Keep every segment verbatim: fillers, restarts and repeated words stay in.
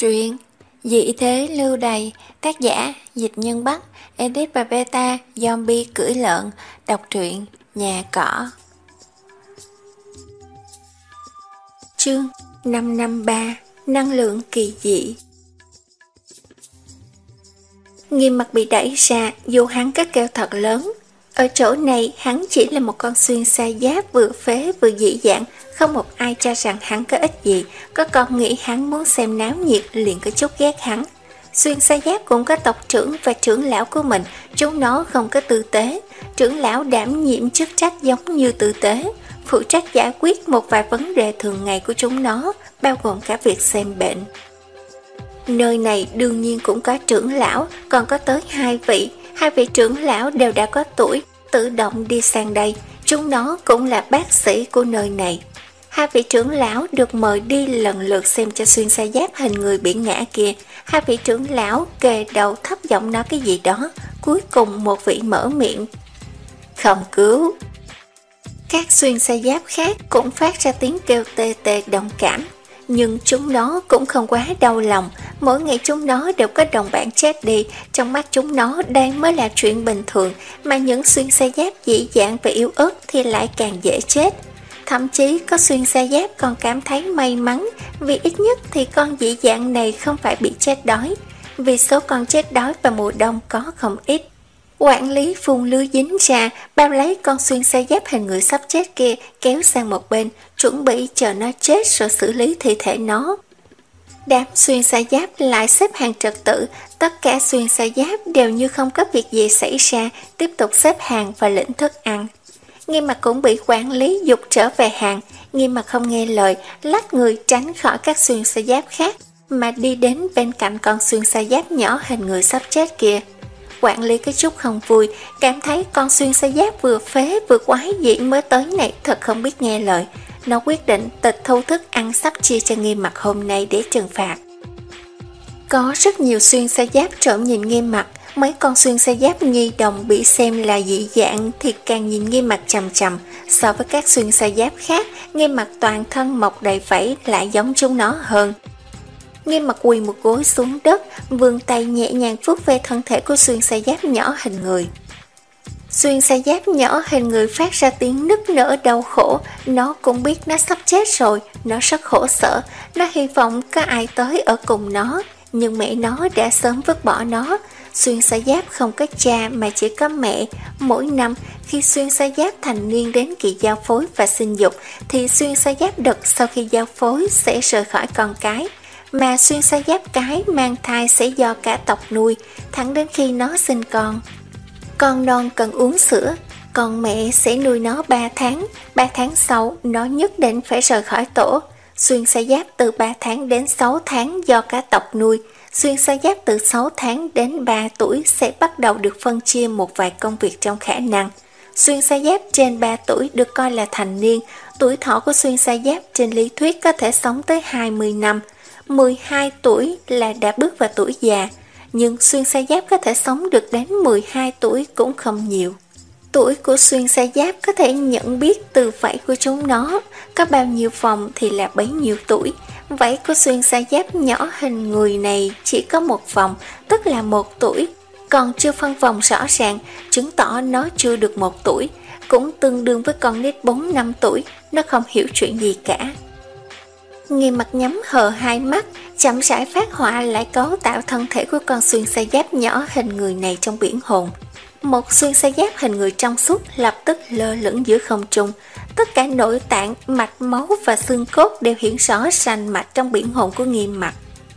Truyện Dị thế lưu đày, tác giả Dịch Nhân Bắc, edit và beta Zombie cưỡi lợn. Đọc truyện Nhà Cỏ. Chương năm năm ba. Năng lượng kỳ dị. Nghiêm Mặt bị đẩy ra, dù hắn cất kêu thật lớn. Ở chỗ này hắn chỉ là một con xuyên xa giáp vừa phế vừa dị dạng, không một ai cho rằng hắn có ích gì. Có con nghĩ hắn muốn xem náo nhiệt liền có chút ghét hắn. Xuyên xa giáp cũng có tộc trưởng và trưởng lão của mình, chúng nó không có tư tế. Trưởng lão đảm nhiệm chức trách giống như tư tế, phụ trách giải quyết một vài vấn đề thường ngày của chúng nó, bao gồm cả việc xem bệnh. Nơi này đương nhiên cũng có trưởng lão, còn có tới hai vị. Hai vị trưởng lão đều đã có tuổi, tự động đi sang đây. Chúng nó cũng là bác sĩ của nơi này. Hai vị trưởng lão được mời đi lần lượt xem cho xuyên xa giáp hình người bị ngã kia. Hai vị trưởng lão kề đầu thấp giọng nói cái gì đó. Cuối cùng một vị mở miệng: "Không cứu." Các xuyên xa giáp khác cũng phát ra tiếng kêu tê tê đồng cảm. Nhưng chúng nó cũng không quá đau lòng. Mỗi ngày chúng nó đều có đồng bạn chết đi. Trong mắt chúng nó đây mới là chuyện bình thường. Mà những xuyên xa giáp dị dạng và yếu ớt thì lại càng dễ chết. Thậm chí có xuyên xa giáp còn cảm thấy may mắn, vì ít nhất thì con dị dạng này không phải bị chết đói. Vì số con chết đói vào mùa đông có không ít. Quản lý phun lưới dính ra, bao lấy con xuyên xa giáp hình người sắp chết kia, kéo sang một bên, chuẩn bị chờ nó chết rồi xử lý thi thể nó. Đám xuyên xa giáp lại xếp hàng trật tự, tất cả xuyên xa giáp đều như không có việc gì xảy ra, tiếp tục xếp hàng và lĩnh thức ăn. Nghiêm Mặt cũng bị quản lý dục trở về hàng. Nghiêm Mặt không nghe lời, lách người tránh khỏi các xuyên xa giáp khác, mà đi đến bên cạnh con xuyên xa giáp nhỏ hình người sắp chết kia. Quản lý có chút không vui, cảm thấy con xuyên xa giáp vừa phế vừa quái dị mới tới này thật không biết nghe lời. Nó quyết định tịch thu thức ăn sắp chia cho Nghiêm Mặt hôm nay để trừng phạt. Có rất nhiều xuyên xa giáp trộm nhìn Nghiêm Mặt. Mấy con xuyên xa giáp nhi đồng bị xem là dị dạng thì càng nhìn Nghiêm Mặt chằm chằm. So với các xuyên xa giáp khác, Nghiêm Mặt toàn thân mọc đầy vảy lại giống chúng nó hơn. Nghiêm Mặt quỳ một gối xuống đất, vươn tay nhẹ nhàng vuốt ve thân thể của xuyên xa giáp nhỏ hình người. Xuyên xa giáp nhỏ hình người phát ra tiếng nức nở đau khổ. Nó cũng biết nó sắp chết rồi, nó rất khổ sở. Nó hy vọng có ai tới ở cùng nó, nhưng mẹ nó đã sớm vứt bỏ nó. Xuyên xa giáp không có cha mà chỉ có mẹ. Mỗi năm khi xuyên xa giáp thành niên đến kỳ giao phối và sinh dục thì xuyên xa giáp đực sau khi giao phối sẽ rời khỏi con cái, mà xuyên xa giáp cái mang thai sẽ do cả tộc nuôi thẳng đến khi nó sinh con. Con non cần uống sữa, còn mẹ sẽ nuôi nó ba tháng. ba tháng sau nó nhất định phải rời khỏi tổ. Xuyên xa giáp từ ba tháng đến sáu tháng do cả tộc nuôi. Xuyên xa giáp từ sáu tháng đến ba tuổi sẽ bắt đầu được phân chia một vài công việc trong khả năng. Xuyên xa giáp trên ba tuổi được coi là thành niên. Tuổi thọ của xuyên xa giáp trên lý thuyết có thể sống tới hai mươi năm. mười hai tuổi là đã bước vào tuổi già, nhưng xuyên xa giáp có thể sống được đến mười hai tuổi cũng không nhiều. Tuổi của xuyên xa giáp có thể nhận biết từ vảy của chúng nó, có bao nhiêu vòng thì là bấy nhiêu tuổi. Vảy của xuyên xa giáp nhỏ hình người này chỉ có một vòng, tức là một tuổi, còn chưa phân vòng rõ ràng, chứng tỏ nó chưa được một tuổi, cũng tương đương với con nít bốn năm tuổi, nó không hiểu chuyện gì cả. Nghiêm Mặt nhắm hờ hai mắt, chậm rãi phát họa lại cấu tạo thân thể của con xuyên xa giáp nhỏ hình người này trong biển hồn. Một xuyên xa giáp hình người trong suốt lập tức lơ lửng giữa không trung. Tất cả nội tạng, mạch máu và xương cốt đều hiển rõ rành mạch trong biển hồn của Nghiêm Mặt.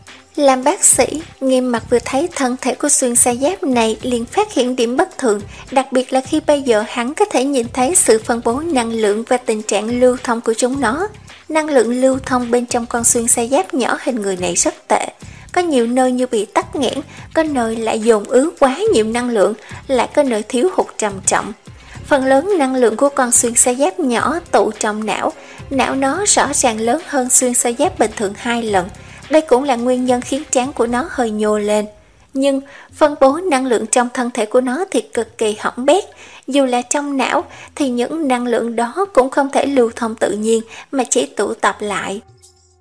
Làm bác sĩ, Nghiêm Mặt vừa thấy thân thể của xuyên xa giáp này liền phát hiện điểm bất thường, đặc biệt là khi bây giờ hắn có thể nhìn thấy sự phân bố năng lượng và tình trạng lưu thông của chúng nó. Năng lượng lưu thông bên trong con xuyên xa giáp nhỏ hình người này rất tệ. Có nhiều nơi như bị tắc nghẽn, có nơi lại dồn ứ quá nhiều năng lượng, lại có nơi thiếu hụt trầm trọng. Phần lớn năng lượng của con xuyên xa giáp nhỏ tụ trong não. Não nó rõ ràng lớn hơn xuyên xa giáp bình thường hai lần. Đây cũng là nguyên nhân khiến trán của nó hơi nhô lên. Nhưng phân bố năng lượng trong thân thể của nó thì cực kỳ hỏng bét. Dù là trong não thì những năng lượng đó cũng không thể lưu thông tự nhiên mà chỉ tụ tập lại.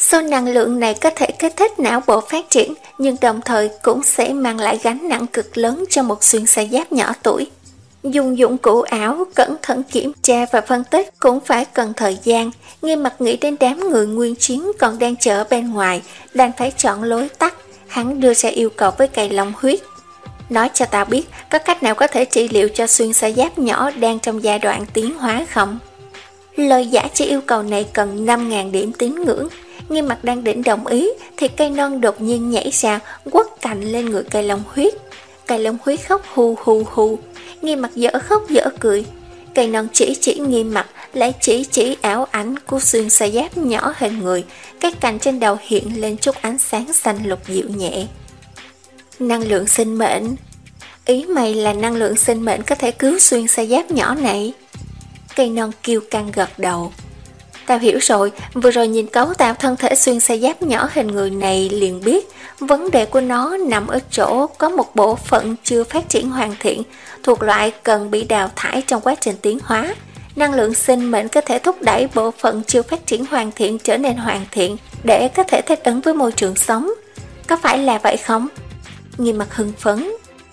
Số năng lượng này có thể kích thích não bộ phát triển, nhưng đồng thời cũng sẽ mang lại gánh nặng cực lớn cho một xuyên xa giáp nhỏ tuổi. Dùng dụng cụ ảo, cẩn thận kiểm tra và phân tích cũng phải cần thời gian. Nghiêm Mặt nghĩ đến đám người nguyên chiến còn đang chờ bên ngoài, đành phải chọn lối tắt. Hắn đưa ra yêu cầu với cây long huyết. Nói cho tao biết, có cách nào có thể trị liệu cho xuyên xa giáp nhỏ đang trong giai đoạn tiến hóa không? Lời giả chỉ yêu cầu này cần năm nghìn điểm tín ngưỡng. Nghiêm Mặt đang định đồng ý thì cây non đột nhiên nhảy ra, quất cành lên người cây long huyết. Cây long huyết khóc hu hu hu. Nghiêm Mặt dở khóc dở cười. Cây non chỉ chỉ Nghiêm Mặt, lại chỉ chỉ ảo ảnh của xuyên xa giáp nhỏ hình người. Các cành trên đầu hiện lên chút ánh sáng xanh lục dịu nhẹ. Năng lượng sinh mệnh. Ý mày là năng lượng sinh mệnh có thể cứu xuyên xa giáp nhỏ này? Cây non kiêu căng gật đầu. Tao hiểu rồi, vừa rồi nhìn cấu tạo thân thể xuyên xa giáp nhỏ hình người này liền biết. Vấn đề của nó nằm ở chỗ có một bộ phận chưa phát triển hoàn thiện, thuộc loại cần bị đào thải trong quá trình tiến hóa. Năng lượng sinh mệnh có thể thúc đẩy bộ phận chưa phát triển hoàn thiện trở nên hoàn thiện để có thể thích ứng với môi trường sống. Có phải là vậy không? Nghiêm Mặt hưng phấn.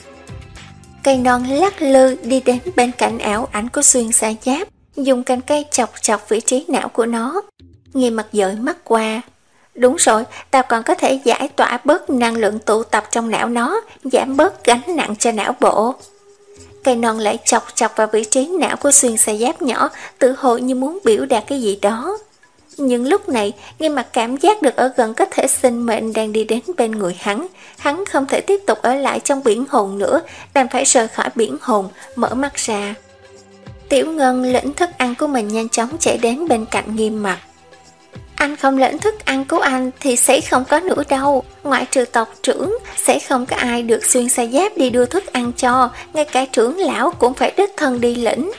Cây non lắc lư đi đến bên cạnh ảo ảnh của xuyên xa giáp, dùng cành cây chọc chọc vị trí não của nó. Nghiêm Mặt dời mắt qua. Đúng rồi, tao còn có thể giải tỏa bớt năng lượng tụ tập trong não nó, giảm bớt gánh nặng cho não bộ. Cây non lại chọc chọc vào vị trí não của xuyên xa giáp nhỏ, tự hồ như muốn biểu đạt cái gì đó. Nhưng lúc này, Nghiêm Mặt cảm giác được ở gần có thể sinh mệnh đang đi đến bên người hắn. Hắn không thể tiếp tục ở lại trong biển hồn nữa, đành phải rời khỏi biển hồn, mở mắt ra. Tiểu Ngân lĩnh thức ăn của mình nhanh chóng chạy đến bên cạnh Nghiêm Mặt. Anh không lĩnh thức ăn của anh thì sẽ không có nữa đâu. Ngoại trừ tộc trưởng, sẽ không có ai được xuyên xa giáp đi đưa thức ăn cho, ngay cả trưởng lão cũng phải đích thân đi lĩnh.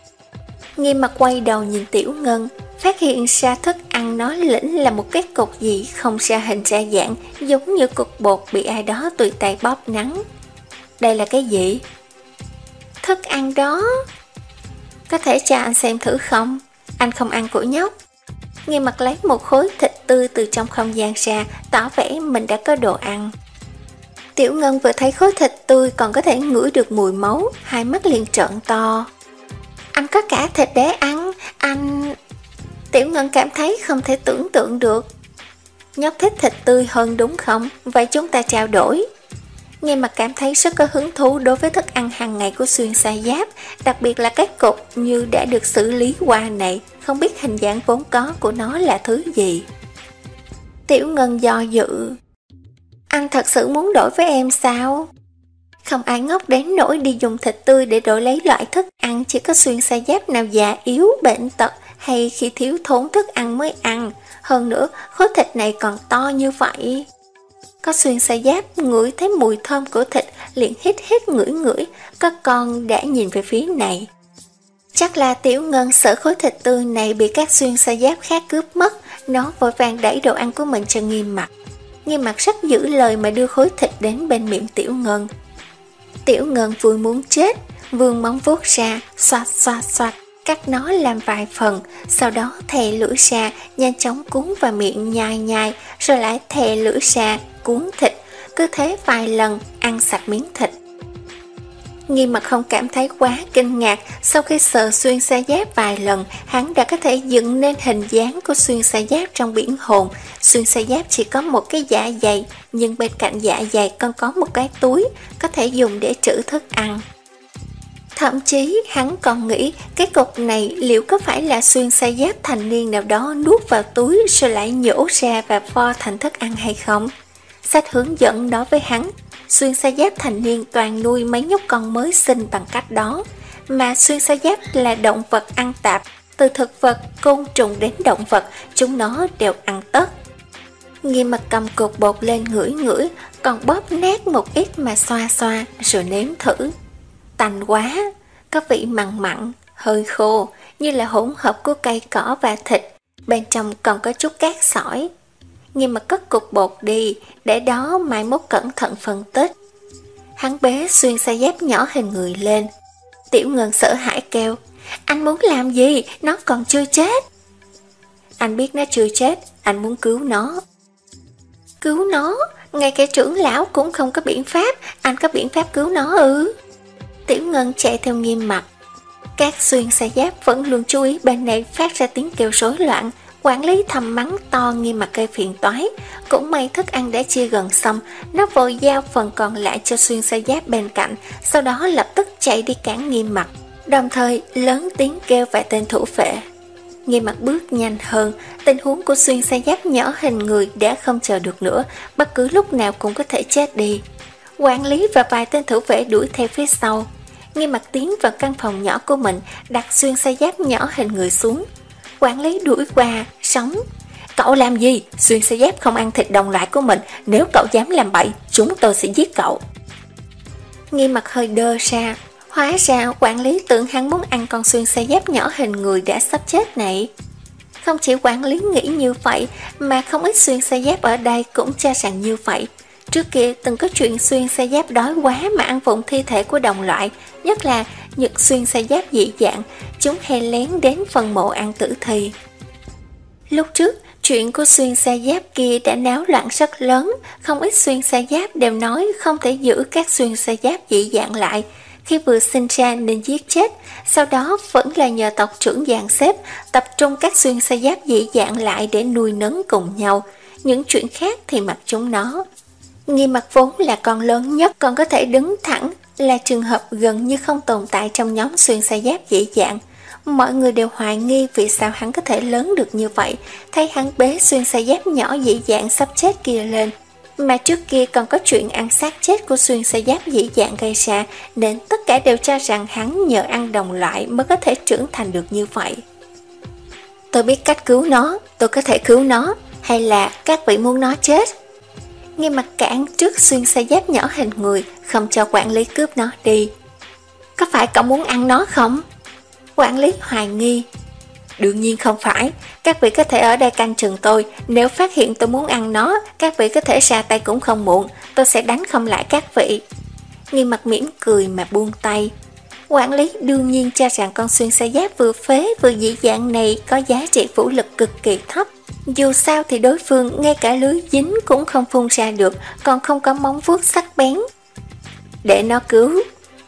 Nghiêm Mặt quay đầu nhìn Tiểu Ngân, phát hiện ra thức ăn nó lĩnh là một cái cục gì không ra hình ra dạng, giống như cục bột bị ai đó tùy tay bóp nắng. Đây là cái gì? Thức ăn đó. Có thể cho anh xem thử không? Anh không ăn của nhóc. Nghiêm Mặt lấy một khối thịt tươi từ trong không gian ra, tỏ vẻ mình đã có đồ ăn. Tiểu Ngân vừa thấy khối thịt tươi còn có thể ngửi được mùi máu, hai mắt liền trợn to. Anh có cả thịt để ăn, anh... Tiểu Ngân cảm thấy không thể tưởng tượng được. Nhóc thích thịt tươi hơn đúng không? Vậy chúng ta trao đổi. Nghiêm Mặt cảm thấy rất có hứng thú đối với thức ăn hàng ngày của xuyên xa giáp, đặc biệt là cái cục như đã được xử lý qua này, không biết hình dáng vốn có của nó là thứ gì. Tiểu Ngân do dự. Anh thật sự muốn đổi với em sao? Không ai ngốc đến nỗi đi dùng thịt tươi để đổi lấy loại thức ăn, chỉ có xuyên xa giáp nào già yếu, bệnh tật hay khi thiếu thốn thức ăn mới ăn. Hơn nữa, khối thịt này còn to như vậy. Có xuyên xa giáp ngửi thấy mùi thơm của thịt, liền hít hít ngửi ngửi, có con đã nhìn về phía này. Chắc là Tiểu Ngân sợ khối thịt tươi này bị các xuyên xa giáp khác cướp mất, nó vội vàng đẩy đồ ăn của mình cho Nghiêm Mặt. Nghiêm Mặt rất giữ lời mà đưa khối thịt đến bên miệng Tiểu Ngân. Tiểu Ngân vui muốn chết, vươn móng vuốt ra, xoạt xoạt xoạt, cắt nó làm vài phần, sau đó thè lưỡi ra, nhanh chóng cuốn vào miệng nhai nhai, rồi lại thè lưỡi ra, cuốn thịt, cứ thế vài lần, ăn sạch miếng thịt. Nghiêm Mặt không cảm thấy quá kinh ngạc, sau khi sờ xuyên xa giáp vài lần, hắn đã có thể dựng nên hình dáng của xuyên xa giáp trong biển hồn. Xuyên xa giáp chỉ có một cái dạ dày, nhưng bên cạnh dạ dày còn có một cái túi, có thể dùng để trữ thức ăn. Thậm chí hắn còn nghĩ cái cục này liệu có phải là xuyên xa giáp thành niên nào đó nuốt vào túi rồi lại nhổ ra và vo thành thức ăn hay không. Sách hướng dẫn nói với hắn, xuyên xa giáp thành niên toàn nuôi mấy nhóc con mới sinh bằng cách đó, mà xuyên xa giáp là động vật ăn tạp, từ thực vật, côn trùng đến động vật, chúng nó đều ăn tất. Nghiêm Mặt cầm cục bột lên ngửi ngửi, còn bóp nát một ít mà xoa xoa rồi nếm thử. Tanh quá, có vị mặn mặn, hơi khô, như là hỗn hợp của cây cỏ và thịt, bên trong còn có chút cát sỏi. Nghiêm Mặt cất cục bột đi, để đó mai mốt cẩn thận phân tích. Hắn bế xuyên xa giáp nhỏ hình người lên. Tiểu Ngân sợ hãi kêu, anh muốn làm gì, nó còn chưa chết. Anh biết nó chưa chết, anh muốn cứu nó. Cứu nó? Ngay cả trưởng lão cũng không có biện pháp, anh có biện pháp cứu nó ư? Tiểu Ngân chạy theo Nghiêm Mặc. Các xuyên xa giáp vẫn luôn chú ý bên này phát ra tiếng kêu rối loạn. Quản lý thầm mắng to Nghiêm Mặc gây phiền toái. Cũng may thức ăn đã chia gần xong, nó vội giao phần còn lại cho xuyên xa giáp bên cạnh, sau đó lập tức chạy đi cản Nghiêm Mặc, đồng thời lớn tiếng kêu vài tên thủ vệ. Nghiêm Mặc bước nhanh hơn, tình huống của xuyên xa giáp nhỏ hình người đã không chờ được nữa, bất cứ lúc nào cũng có thể chết đi. Quản lý và vài tên thủ vệ đuổi theo phía sau. Nghiêm Mặc tiến vào căn phòng nhỏ của mình, đặt xuyên xa giáp nhỏ hình người xuống. Quản lý đuổi qua, sống. Cậu làm gì? Xuyên xa giáp không ăn thịt đồng loại của mình, nếu cậu dám làm bậy, chúng tôi sẽ giết cậu. Nghiêm Mặc hơi đơ ra, hóa ra quản lý tưởng hắn muốn ăn con xuyên xa giáp nhỏ hình người đã sắp chết này. Không chỉ quản lý nghĩ như vậy, mà không ít xuyên xa giáp ở đây cũng cho rằng như vậy. Trước kia từng có chuyện xuyên xa giáp đói quá mà ăn vụng thi thể của đồng loại, nhất là những xuyên xa giáp dị dạng, chúng hay lén đến phần mộ ăn tử thi. Lúc trước, chuyện của xuyên xa giáp kia đã náo loạn rất lớn, không ít xuyên xa giáp đều nói không thể giữ các xuyên xa giáp dị dạng lại. Khi vừa sinh ra nên giết chết, sau đó vẫn là nhờ tộc trưởng dàn xếp, tập trung các xuyên xa giáp dị dạng lại để nuôi nấng cùng nhau. Những chuyện khác thì mặc chúng nó. Nghiêm Mặc vốn là con lớn nhất, còn có thể đứng thẳng, là trường hợp gần như không tồn tại trong nhóm xuyên xa giáp dị dạng. Mọi người đều hoài nghi vì sao hắn có thể lớn được như vậy, thấy hắn bế xuyên xa giáp nhỏ dị dạng sắp chết kia lên. Mà trước kia còn có chuyện ăn xác chết của xuyên xa giáp dị dạng gây ra, nên tất cả đều cho rằng hắn nhờ ăn đồng loại mới có thể trưởng thành được như vậy. Tôi biết cách cứu nó, tôi có thể cứu nó, hay là các vị muốn nó chết? Nghiêm Mặc cản trước xuyên xa giáp nhỏ hình người, không cho quản lý cướp nó đi. Có phải cậu muốn ăn nó không? Quản lý hoài nghi. Đương nhiên không phải, các vị có thể ở đây canh chừng tôi, nếu phát hiện tôi muốn ăn nó, các vị có thể ra tay cũng không muộn, tôi sẽ đánh không lại các vị. Nghiêm Mặc mỉm cười mà buông tay. Quản lý đương nhiên cho rằng con xuyên xa giáp vừa phế vừa dị dạng này có giá trị vũ lực cực kỳ thấp. Dù sao thì đối phương ngay cả lưới dính cũng không phun ra được, còn không có móng vuốt sắc bén. Để nó cứu.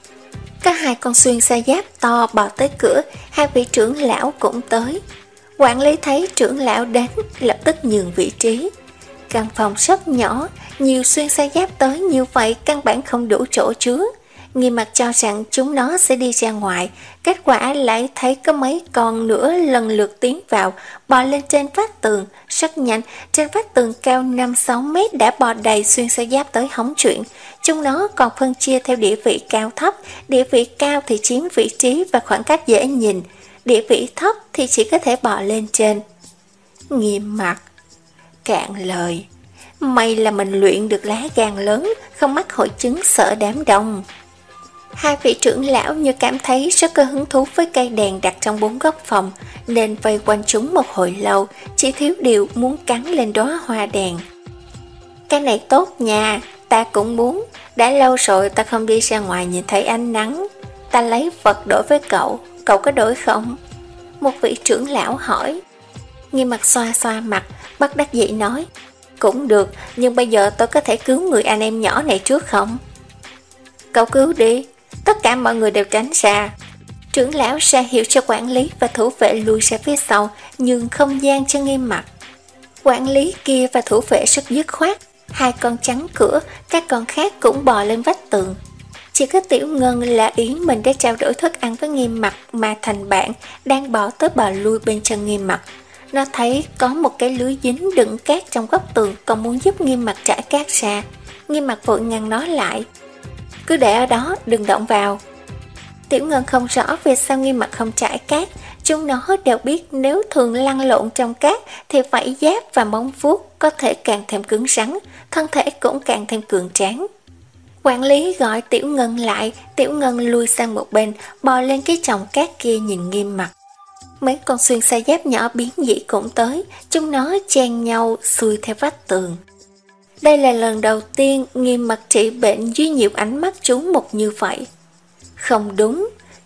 Có hai con xuyên xa giáp to bò tới cửa, hai vị trưởng lão cũng tới. Quản lý thấy trưởng lão đến, lập tức nhường vị trí. Căn phòng rất nhỏ, nhiều xuyên xa giáp tới như vậy căn bản không đủ chỗ chứa. Nghiêm Mặc cho rằng chúng nó sẽ đi ra ngoài, kết quả lại thấy có mấy con nữa lần lượt tiến vào, bò lên trên vách tường, rất nhanh, trên vách tường cao năm sáu mét đã bò đầy xuyên xa giáp tới hóng chuyện. Chúng nó còn phân chia theo địa vị cao thấp, địa vị cao thì chiếm vị trí và khoảng cách dễ nhìn, địa vị thấp thì chỉ có thể bò lên trên. Nghiêm Mặc cạn lời, may là mình luyện được lá gan lớn, không mắc hội chứng sợ đám đông. Hai vị trưởng lão như cảm thấy rất có hứng thú với cây đèn đặt trong bốn góc phòng, nên vây quanh chúng một hồi lâu, chỉ thiếu điều muốn cắn lên đóa hoa đèn. Cái này tốt nha, ta cũng muốn, đã lâu rồi ta không đi ra ngoài nhìn thấy ánh nắng. Ta lấy vật đổi với cậu, cậu có đổi không? Một vị trưởng lão hỏi. Nghiêm Mặc xoa xoa mặt, bất đắc dĩ nói, cũng được, nhưng bây giờ tôi có thể cứu người anh em nhỏ này trước không? Cậu cứu đi. Tất cả mọi người đều tránh ra. Trưởng lão ra hiệu cho quản lý và thủ vệ lùi ra phía sau, nhường không gian cho Nghiêm Mặc. Quản lý kia và thủ vệ rất dứt khoát, hai con chắn cửa, các con khác cũng bò lên vách tường. Chỉ có Tiểu Ngân là ý mình đã trao đổi thức ăn với Nghiêm Mặc mà thành bạn, đang bỏ tới bò lui bên chân Nghiêm Mặc. Nó thấy có một cái lưới dính đựng cát trong góc tường, còn muốn giúp Nghiêm Mặc trải cát ra. Nghiêm Mặc vội ngăn nó lại. Cứ để ở đó, đừng động vào. Tiểu Ngân không rõ vì sao Nghiêm Mặc không trải cát. Chúng nó đều biết nếu thường lăn lộn trong cát thì vảy giáp và móng vuốt có thể càng thêm cứng rắn, thân thể cũng càng thêm cường tráng. Quản lý gọi Tiểu Ngân lại, Tiểu Ngân lui sang một bên, bò lên cái chồng cát kia nhìn Nghiêm Mặc. Mấy con xuyên xa giáp nhỏ biến dị cũng tới, chúng nó chen nhau xuôi theo vách tường. Đây là lần đầu tiên Nghiêm Mặc trị bệnh duy nhiều ánh mắt chú mục như vậy. Không đúng,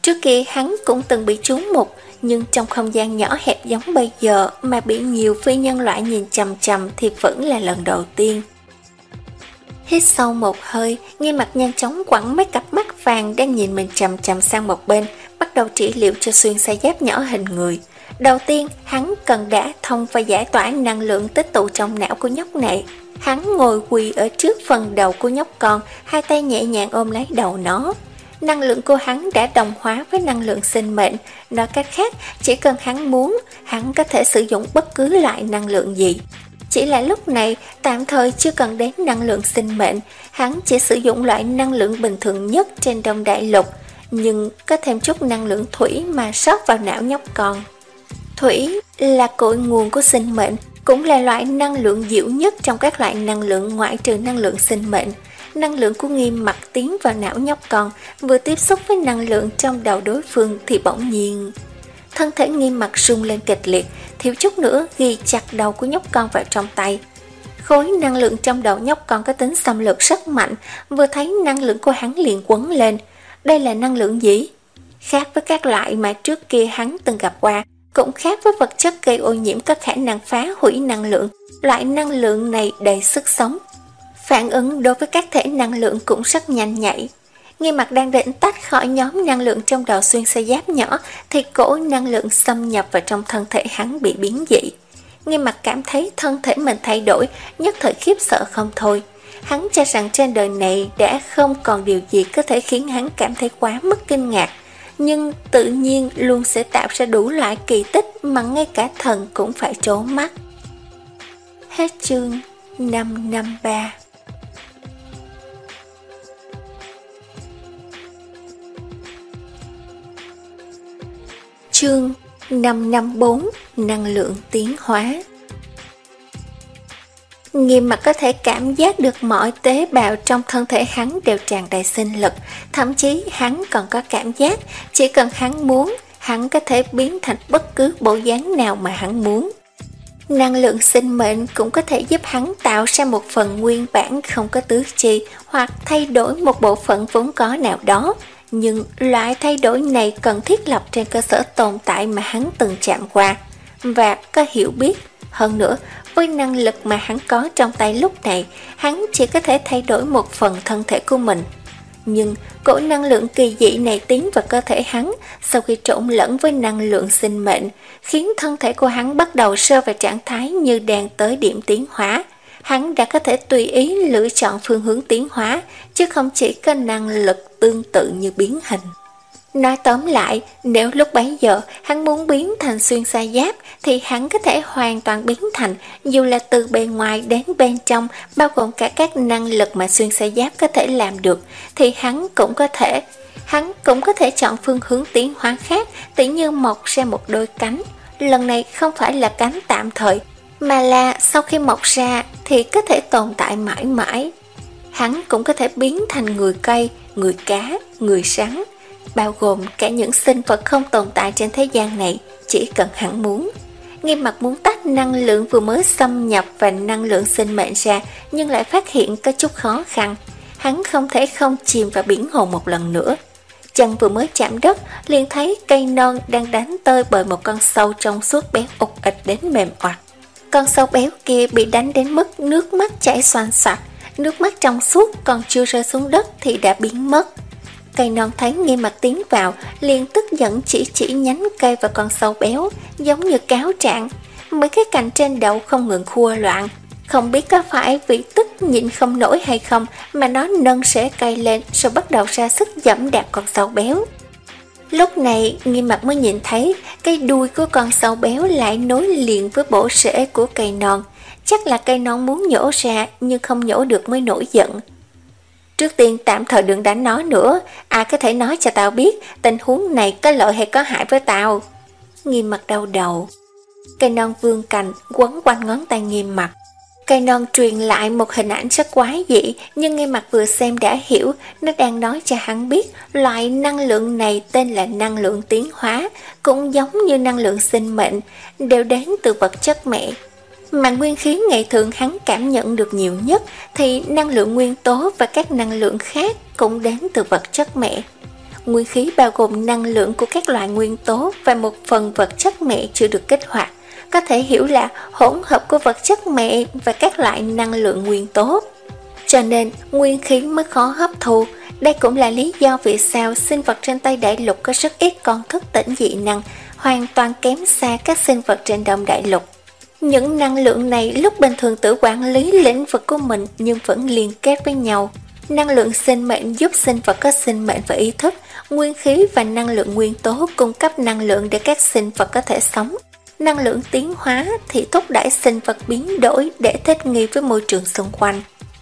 Trước kia hắn cũng từng bị trú mục, nhưng trong không gian nhỏ hẹp giống bây giờ mà bị nhiều phi nhân loại nhìn chằm chằm thì vẫn là lần đầu tiên. Hít sâu một hơi, Nghiêm Mặc nhanh chóng quẳng mấy cặp mắt vàng đang nhìn mình chằm chằm sang một bên, bắt đầu trị liệu cho xuyên sa giáp nhỏ hình người. Đầu tiên, hắn cần đả thông và giải tỏa năng lượng tích tụ trong não của nhóc này. Hắn ngồi quỳ ở trước phần đầu của nhóc con, hai tay nhẹ nhàng ôm lấy đầu nó. Năng lượng của hắn đã đồng hóa với năng lượng sinh mệnh, nói cách khác, chỉ cần hắn muốn, hắn có thể sử dụng bất cứ loại năng lượng gì. Chỉ là lúc này, tạm thời chưa cần đến năng lượng sinh mệnh, hắn chỉ sử dụng loại năng lượng bình thường nhất trên Đông Đại Lục, nhưng có thêm chút năng lượng thủy mà sót vào não nhóc con. Thủy là cội nguồn của sinh mệnh, cũng là loại năng lượng dịu nhất trong các loại năng lượng ngoại trừ năng lượng sinh mệnh. Năng lượng của Nghiêm Mặc tiến vào não nhóc con, vừa tiếp xúc với năng lượng trong đầu đối phương thì bỗng nhiên thân thể Nghiêm Mặc rung lên kịch liệt, thiếu chút nữa ghi chặt đầu của nhóc con vào trong tay. Khối năng lượng trong đầu nhóc con có tính xâm lược rất mạnh, vừa thấy năng lượng của hắn liền quấn lên. Đây là năng lượng gì? Khác với các loại mà trước kia hắn từng gặp qua, cũng khác với vật chất gây ô nhiễm có khả năng phá hủy năng lượng. Loại năng lượng này đầy sức sống, phản ứng đối với các thể năng lượng cũng rất nhanh nhạy. Nghiêm Mặc đang định tách khỏi nhóm năng lượng trong đầu xuyên sa giáp nhỏ thì cổ năng lượng xâm nhập vào trong thân thể hắn bị biến dị. Nghiêm Mặc cảm thấy thân thể mình thay đổi, nhất thời khiếp sợ không thôi. Hắn cho rằng trên đời này đã không còn điều gì có thể khiến hắn cảm thấy quá mức kinh ngạc, nhưng tự nhiên luôn sẽ tạo ra đủ loại kỳ tích mà ngay cả thần cũng phải trố mắt. Hết chương năm năm ba. Chương năm năm bốn. Năng lượng tiến hóa. Nghiêm Mặc có thể cảm giác được mọi tế bào trong thân thể hắn đều tràn đầy sinh lực, thậm chí hắn còn có cảm giác chỉ cần hắn muốn, hắn có thể biến thành bất cứ bộ dáng nào mà hắn muốn. Năng lượng sinh mệnh cũng có thể giúp hắn tạo ra một phần nguyên bản không có tứ chi hoặc thay đổi một bộ phận vốn có nào đó. Nhưng loại thay đổi này cần thiết lập trên cơ sở tồn tại mà hắn từng chạm qua và có hiểu biết. Hơn nữa, với năng lực mà hắn có trong tay lúc này, hắn chỉ có thể thay đổi một phần thân thể của mình. Nhưng cỗ năng lượng kỳ dị này tiến vào cơ thể hắn sau khi trộn lẫn với năng lượng sinh mệnh, khiến thân thể của hắn bắt đầu rơi vào trạng thái như đang tới điểm tiến hóa. Hắn đã có thể tùy ý lựa chọn phương hướng tiến hóa, chứ không chỉ có năng lực tương tự như biến hình. Nói tóm lại, nếu lúc bấy giờ hắn muốn biến thành xuyên sa giáp, thì hắn có thể hoàn toàn biến thành, dù là từ bề ngoài đến bên trong, bao gồm cả các năng lực mà xuyên sa giáp có thể làm được, thì hắn cũng có thể. Hắn cũng có thể chọn phương hướng tiến hóa khác, tỉ như mọc ra một đôi cánh. Lần này không phải là cánh tạm thời, mà là sau khi mọc ra thì có thể tồn tại mãi mãi. Hắn cũng có thể biến thành người cây, người cá, người rắn, bao gồm cả những sinh vật không tồn tại trên thế gian này, chỉ cần hắn muốn. Nghiêm Mặc muốn tách năng lượng vừa mới xâm nhập và năng lượng sinh mệnh ra, nhưng lại phát hiện có chút khó khăn. Hắn không thể không chìm vào biển hồ một lần nữa. Chân vừa mới chạm đất, liền thấy cây non đang đánh tơi bởi một con sâu trong suốt béo ục ịch đến mềm oặt. Con sâu béo kia bị đánh đến mức nước mắt chảy xoàn xoạc, nước mắt trong suốt còn chưa rơi xuống đất thì đã biến mất. Cây non thấy Nghiêm Mặc tiến vào, liền tức giận chỉ chỉ nhánh cây và con sâu béo, giống như cáo trạng. Mấy cái cành trên đầu không ngừng khua loạn. Không biết có phải vì tức nhịn không nổi hay không mà nó nâng rễ cây lên rồi bắt đầu ra sức giẫm đạp con sâu béo. Lúc này Nghiêm Mặc mới nhìn thấy cái đuôi của con sâu béo lại nối liền với bộ rễ của cây non. Chắc là cây non muốn nhổ ra nhưng không nhổ được mới nổi giận. Trước tiên tạm thời đừng đánh nó nữa, ai có thể nói cho tao biết tình huống này có lợi hay có hại với tao. Nghiêm Mặc đau đầu. Cây non vươn cành quấn quanh ngón tay Nghiêm Mặc. Cây non truyền lại một hình ảnh rất quái dị, nhưng Nghiêm Mặc vừa xem đã hiểu, nó đang nói cho hắn biết loại năng lượng này tên là năng lượng tiến hóa, cũng giống như năng lượng sinh mệnh, đều đến từ vật chất mẹ. Mà nguyên khí ngày thường hắn cảm nhận được nhiều nhất thì năng lượng nguyên tố và các năng lượng khác cũng đến từ vật chất mẹ. Nguyên khí bao gồm năng lượng của các loại nguyên tố và một phần vật chất mẹ chưa được kích hoạt, có thể hiểu là hỗn hợp của vật chất mẹ và các loại năng lượng nguyên tố. Cho nên nguyên khí mới khó hấp thu. Đây cũng là lý do vì sao sinh vật trên Tây Đại Lục có rất ít con thức tỉnh dị năng, hoàn toàn kém xa các sinh vật trên Đông Đại Lục. Những năng lượng này lúc bình thường tự quản lý lĩnh vực của mình nhưng vẫn liên kết với nhau. Năng lượng sinh mệnh giúp sinh vật có sinh mệnh và ý thức, nguyên khí và năng lượng nguyên tố cung cấp năng lượng để các sinh vật có thể sống. Năng lượng tiến hóa thì thúc đẩy sinh vật biến đổi để thích nghi với môi trường xung quanh.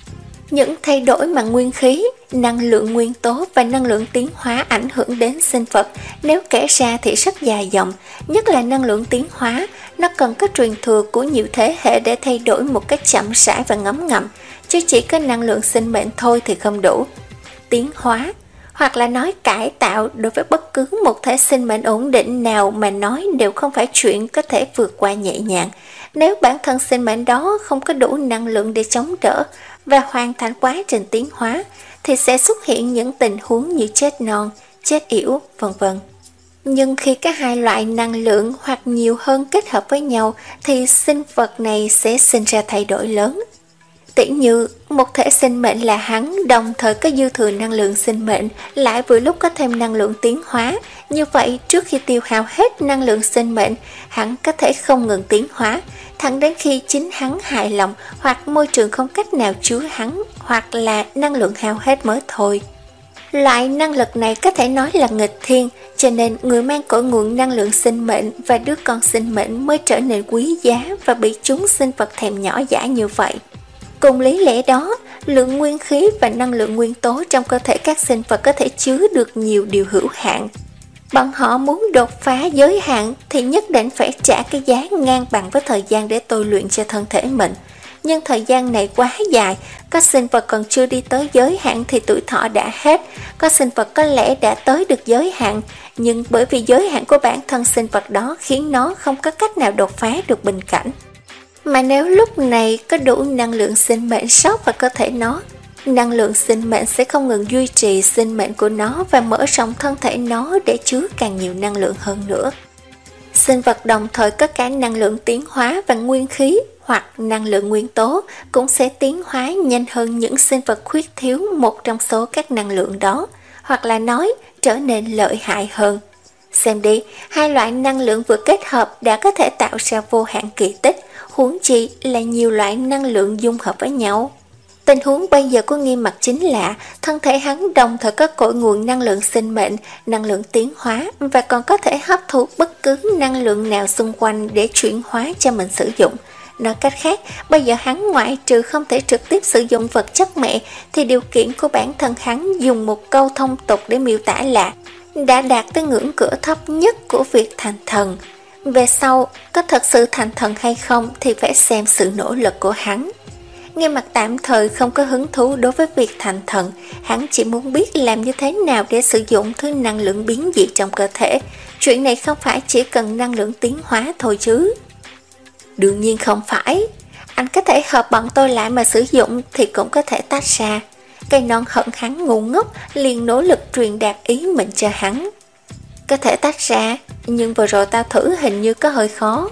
Những thay đổi mà nguyên khí, năng lượng nguyên tố và năng lượng tiến hóa ảnh hưởng đến sinh vật nếu kể ra thì rất dài dòng, nhất là năng lượng tiến hóa, nó cần có truyền thừa của nhiều thế hệ để thay đổi một cách chậm rãi và ngấm ngầm, chứ chỉ có năng lượng sinh mệnh thôi thì không đủ. Tiến hóa, hoặc là nói cải tạo đối với bất cứ một thể sinh mệnh ổn định nào mà nói đều không phải chuyện có thể vượt qua nhẹ nhàng. Nếu bản thân sinh mệnh đó không có đủ năng lượng để chống đỡ và hoàn thành quá trình tiến hóa, thì sẽ xuất hiện những tình huống như chết non, chết yểu, vân vân. Nhưng khi cả hai loại năng lượng hoặc nhiều hơn kết hợp với nhau, thì sinh vật này sẽ sinh ra thay đổi lớn. Tỉ như, một thể sinh mệnh là hắn đồng thời có dư thừa năng lượng sinh mệnh, lại vừa lúc có thêm năng lượng tiến hóa. Như vậy, trước khi tiêu hao hết năng lượng sinh mệnh, hắn có thể không ngừng tiến hóa, thẳng đến khi chính hắn hài lòng hoặc môi trường không cách nào chứa hắn, hoặc là năng lượng hao hết mới thôi. Loại năng lực này có thể nói là nghịch thiên, cho nên người mang cội nguồn năng lượng sinh mệnh và đứa con sinh mệnh mới trở nên quý giá và bị chúng sinh vật thèm nhỏ dãi như vậy. Cùng lý lẽ đó, lượng nguyên khí và năng lượng nguyên tố trong cơ thể các sinh vật có thể chứa được nhiều điều hữu hạn. Bọn họ muốn đột phá giới hạn thì nhất định phải trả cái giá ngang bằng với thời gian để tôi luyện cho thân thể mình. Nhưng thời gian này quá dài, có sinh vật còn chưa đi tới giới hạn thì tuổi thọ đã hết, có sinh vật có lẽ đã tới được giới hạn, nhưng bởi vì giới hạn của bản thân sinh vật đó khiến nó không có cách nào đột phá được bình cảnh. Mà nếu lúc này có đủ năng lượng sinh mệnh sót vào cơ thể nó, năng lượng sinh mệnh sẽ không ngừng duy trì sinh mệnh của nó và mở rộng thân thể nó để chứa càng nhiều năng lượng hơn nữa. Sinh vật đồng thời có cả năng lượng tiến hóa và nguyên khí hoặc năng lượng nguyên tố cũng sẽ tiến hóa nhanh hơn những sinh vật khuyết thiếu một trong số các năng lượng đó, hoặc là nói trở nên lợi hại hơn. Xem đi, hai loại năng lượng vừa kết hợp đã có thể tạo ra vô hạn kỳ tích, huống chi là nhiều loại năng lượng dung hợp với nhau. Tình huống bây giờ của Nghiêm Mặc chính là thân thể hắn đồng thời có cội nguồn năng lượng sinh mệnh, năng lượng tiến hóa và còn có thể hấp thụ bất cứ năng lượng nào xung quanh để chuyển hóa cho mình sử dụng. Nói cách khác, bây giờ hắn ngoại trừ không thể trực tiếp sử dụng vật chất mẹ thì điều kiện của bản thân hắn dùng một câu thông tục để miêu tả là đã đạt tới ngưỡng cửa thấp nhất của việc thành thần. Về sau, có thật sự thành thần hay không thì phải xem sự nỗ lực của hắn. Nghiêm Mặc tạm thời không có hứng thú đối với việc thành thần, hắn chỉ muốn biết làm như thế nào để sử dụng thứ năng lượng biến dị trong cơ thể. Chuyện này không phải chỉ cần năng lượng tiến hóa thôi chứ. Đương nhiên không phải, anh có thể hợp bọn tôi lại mà sử dụng thì cũng có thể tách ra. Cây non hận hắn ngu ngốc liền nỗ lực truyền đạt ý mình cho hắn. Có thể tách ra, nhưng vừa rồi tao thử hình như có hơi khó.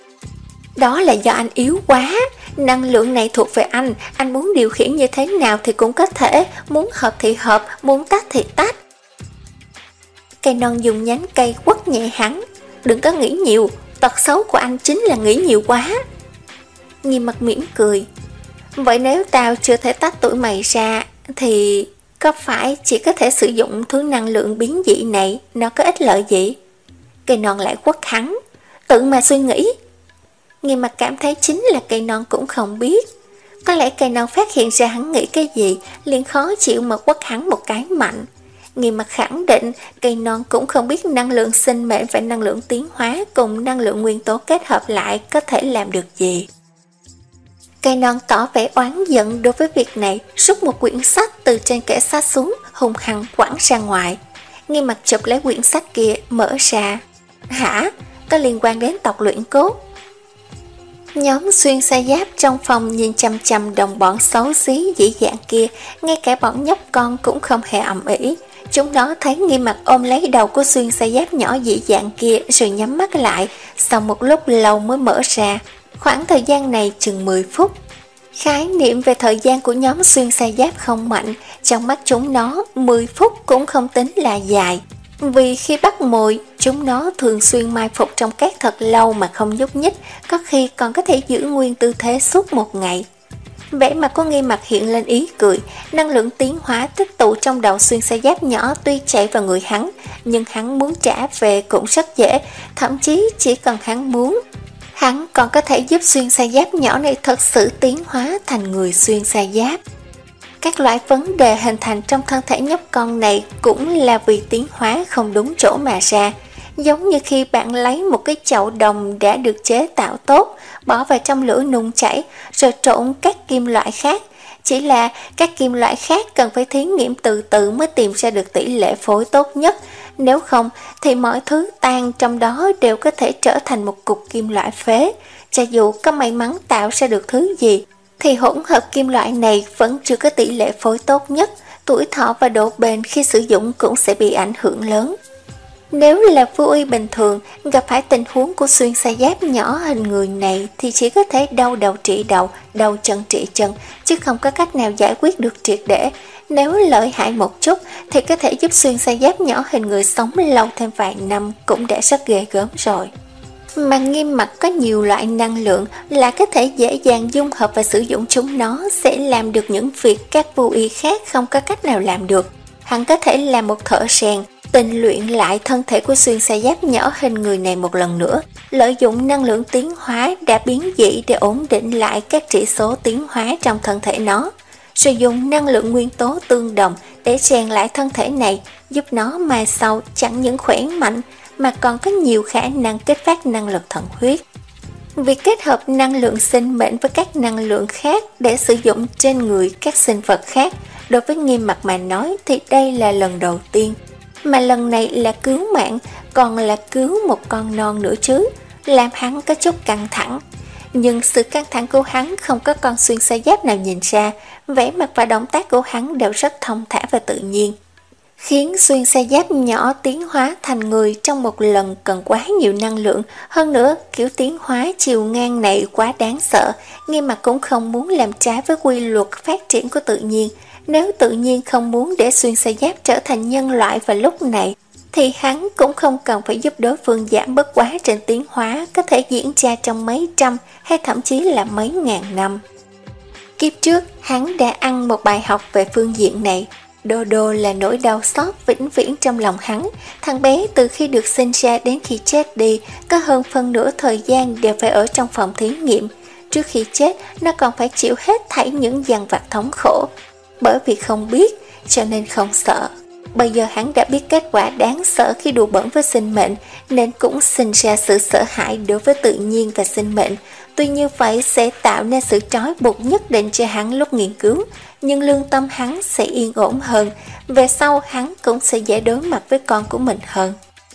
Đó là do anh yếu quá, năng lượng này thuộc về anh, anh muốn điều khiển như thế nào thì cũng có thể, muốn hợp thì hợp, muốn tách thì tách. Cây non dùng nhánh cây quất nhẹ hắn, đừng có nghĩ nhiều, tật xấu của anh chính là nghĩ nhiều quá. Nghiêm Mặc mỉm cười, vậy nếu tao chưa thể tách tụi mày ra thì có phải chỉ có thể sử dụng thứ năng lượng biến dị này, nó có ích lợi gì? Cây non lại quất hắn, tự mà suy nghĩ. Nghiêm Mặc cảm thấy chính là cây non cũng không biết. Có lẽ cây non phát hiện ra hắn nghĩ cái gì, liền khó chịu mà quất hắn một cái mạnh. Nghiêm Mặc khẳng định cây non cũng không biết năng lượng sinh mệnh và năng lượng tiến hóa cùng năng lượng nguyên tố kết hợp lại có thể làm được gì. Cây non tỏ vẻ oán giận đối với việc này, rút một quyển sách từ trên kệ sách xuống, hung hăng quẳng ra ngoài. Nghiêm Mặc chụp lấy quyển sách kia, mở ra. Hả? Có liên quan đến tộc luyện cốt? Nhóm xuyên sa giáp trong phòng nhìn chằm chằm đồng bọn xấu xí dĩ dạng kia, ngay cả bọn nhóc con cũng không hề ầm ĩ. Chúng nó thấy Nghiêm Mặc ôm lấy đầu của xuyên sa giáp nhỏ dị dạng kia rồi nhắm mắt lại, sau một lúc lâu mới mở ra. Khoảng thời gian này chừng mười phút. Khái niệm về thời gian của nhóm xuyên sa giáp không mạnh, trong mắt chúng nó mười phút cũng không tính là dài. Vì khi bắt mồi, chúng nó thường xuyên mai phục trong cát thật lâu mà không nhúc nhích, có khi còn có thể giữ nguyên tư thế suốt một ngày. Vẻ mặt của Nghiêm Mặc hiện lên ý cười, năng lượng tiến hóa tích tụ trong đầu xuyên sa giáp nhỏ tuy chạy vào người hắn, nhưng hắn muốn trả về cũng rất dễ, thậm chí chỉ cần hắn muốn. Hắn còn có thể giúp xuyên sa giáp nhỏ này thật sự tiến hóa thành người xuyên sa giáp. Các loại vấn đề hình thành trong thân thể nhóc con này cũng là vì tiến hóa không đúng chỗ mà ra. Giống như khi bạn lấy một cái chậu đồng đã được chế tạo tốt, bỏ vào trong lửa nung chảy, rồi trộn các kim loại khác. Chỉ là các kim loại khác cần phải thí nghiệm từ từ mới tìm ra được tỷ lệ phối tốt nhất. Nếu không thì mọi thứ tan trong đó đều có thể trở thành một cục kim loại phế. Cho dù có may mắn tạo ra được thứ gì, thì hỗn hợp kim loại này vẫn chưa có tỷ lệ phối tốt nhất. Tuổi thọ và độ bền khi sử dụng cũng sẽ bị ảnh hưởng lớn. Nếu là vô y bình thường, gặp phải tình huống của xuyên sa giáp nhỏ hình người này thì chỉ có thể đau đầu trị đầu, đau chân trị chân, chứ không có cách nào giải quyết được triệt để. Nếu lợi hại một chút thì có thể giúp xuyên sa giáp nhỏ hình người sống lâu thêm vài năm cũng đã rất ghê gớm rồi. Mà Nghiêm Mặc có nhiều loại năng lượng là có thể dễ dàng dung hợp và sử dụng chúng, nó sẽ làm được những việc các vô y khác không có cách nào làm được. Hắn có thể làm một thợ rèn, tình luyện lại thân thể của xuyên sa giáp nhỏ hình người này một lần nữa, lợi dụng năng lượng tiến hóa đã biến dị để ổn định lại các chỉ số tiến hóa trong thân thể nó, sử dụng năng lượng nguyên tố tương đồng để rèn lại thân thể này, giúp nó mai sau chẳng những khỏe mạnh mà còn có nhiều khả năng kích phát năng lực thần huyết. Việc kết hợp năng lượng sinh mệnh với các năng lượng khác để sử dụng trên người các sinh vật khác, đối với Nghiêm Mặc mà nói thì đây là lần đầu tiên. Mà lần này là cứu mạng, còn là cứu một con non nữa chứ, làm hắn có chút căng thẳng. Nhưng sự căng thẳng của hắn không có con xuyên sa giáp nào nhìn ra, vẻ mặt và động tác của hắn đều rất thông thả và tự nhiên. Khiến xuyên sa giáp nhỏ tiến hóa thành người trong một lần cần quá nhiều năng lượng, hơn nữa kiểu tiến hóa chiều ngang này quá đáng sợ, Nghiêm Mặc cũng không muốn làm trái với quy luật phát triển của tự nhiên. Nếu tự nhiên không muốn để xuyên sa giáp trở thành nhân loại vào lúc này, thì hắn cũng không cần phải giúp đối phương giảm bớt quá trình tiến hóa có thể diễn ra trong mấy trăm hay thậm chí là mấy ngàn năm. Kiếp trước, hắn đã ăn một bài học về phương diện này. Đô Đô là nỗi đau xót vĩnh viễn trong lòng hắn. Thằng bé từ khi được sinh ra đến khi chết đi, có hơn phân nửa thời gian đều phải ở trong phòng thí nghiệm. Trước khi chết, nó còn phải chịu hết thảy những dằn vặt thống khổ. Bởi vì không biết, cho nên không sợ. Bây giờ hắn đã biết kết quả đáng sợ khi đùa bỡn với sinh mệnh, nên cũng sinh ra sự sợ hãi đối với tự nhiên và sinh mệnh. Tuy như vậy sẽ tạo nên sự trói buộc nhất định cho hắn lúc nghiên cứu, nhưng lương tâm hắn sẽ yên ổn hơn. Về sau hắn cũng sẽ dễ đối mặt với con của mình hơn.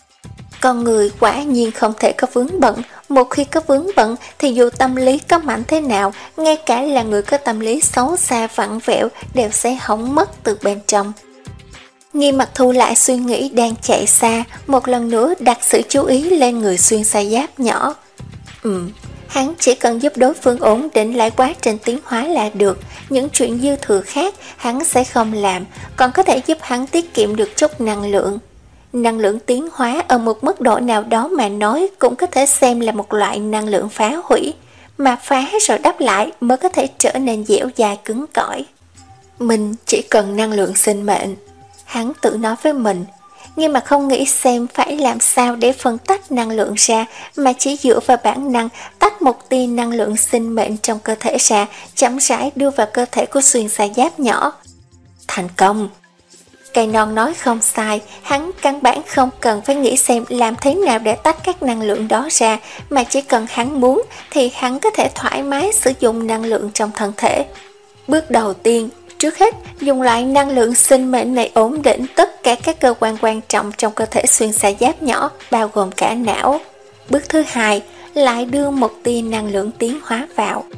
Con người quả nhiên không thể có vướng bận. Một khi có vướng bận thì dù tâm lý có mạnh thế nào, ngay cả là người có tâm lý xấu xa vặn vẹo đều sẽ hỏng mất từ bên trong. Nghiêm Mặc thu lại suy nghĩ đang chạy xa, một lần nữa đặt sự chú ý lên người xuyên sa giáp nhỏ. Ừm, hắn chỉ cần giúp đối phương ổn định lại quá trình tiến hóa là được. Những chuyện dư thừa khác hắn sẽ không làm, còn có thể giúp hắn tiết kiệm được chút năng lượng. Năng lượng tiến hóa ở một mức độ nào đó mà nói cũng có thể xem là một loại năng lượng phá hủy, mà phá rồi đắp lại mới có thể trở nên dẻo dai cứng cỏi. Mình chỉ cần năng lượng sinh mệnh, hắn tự nói với mình, nhưng mà không nghĩ xem phải làm sao để phân tách năng lượng ra, mà chỉ dựa vào bản năng tách một tia năng lượng sinh mệnh trong cơ thể ra, chậm rãi đưa vào cơ thể của xuyên sa giáp nhỏ. Thành công! Cây non nói không sai, hắn căn bản không cần phải nghĩ xem làm thế nào để tách các năng lượng đó ra, mà chỉ cần hắn muốn thì hắn có thể thoải mái sử dụng năng lượng trong thân thể. Bước đầu tiên, trước hết dùng loại năng lượng sinh mệnh này ổn định tất cả các cơ quan quan trọng trong cơ thể xuyên sa giáp nhỏ, bao gồm cả não. Bước thứ hai, lại đưa một tia năng lượng tiến hóa vào.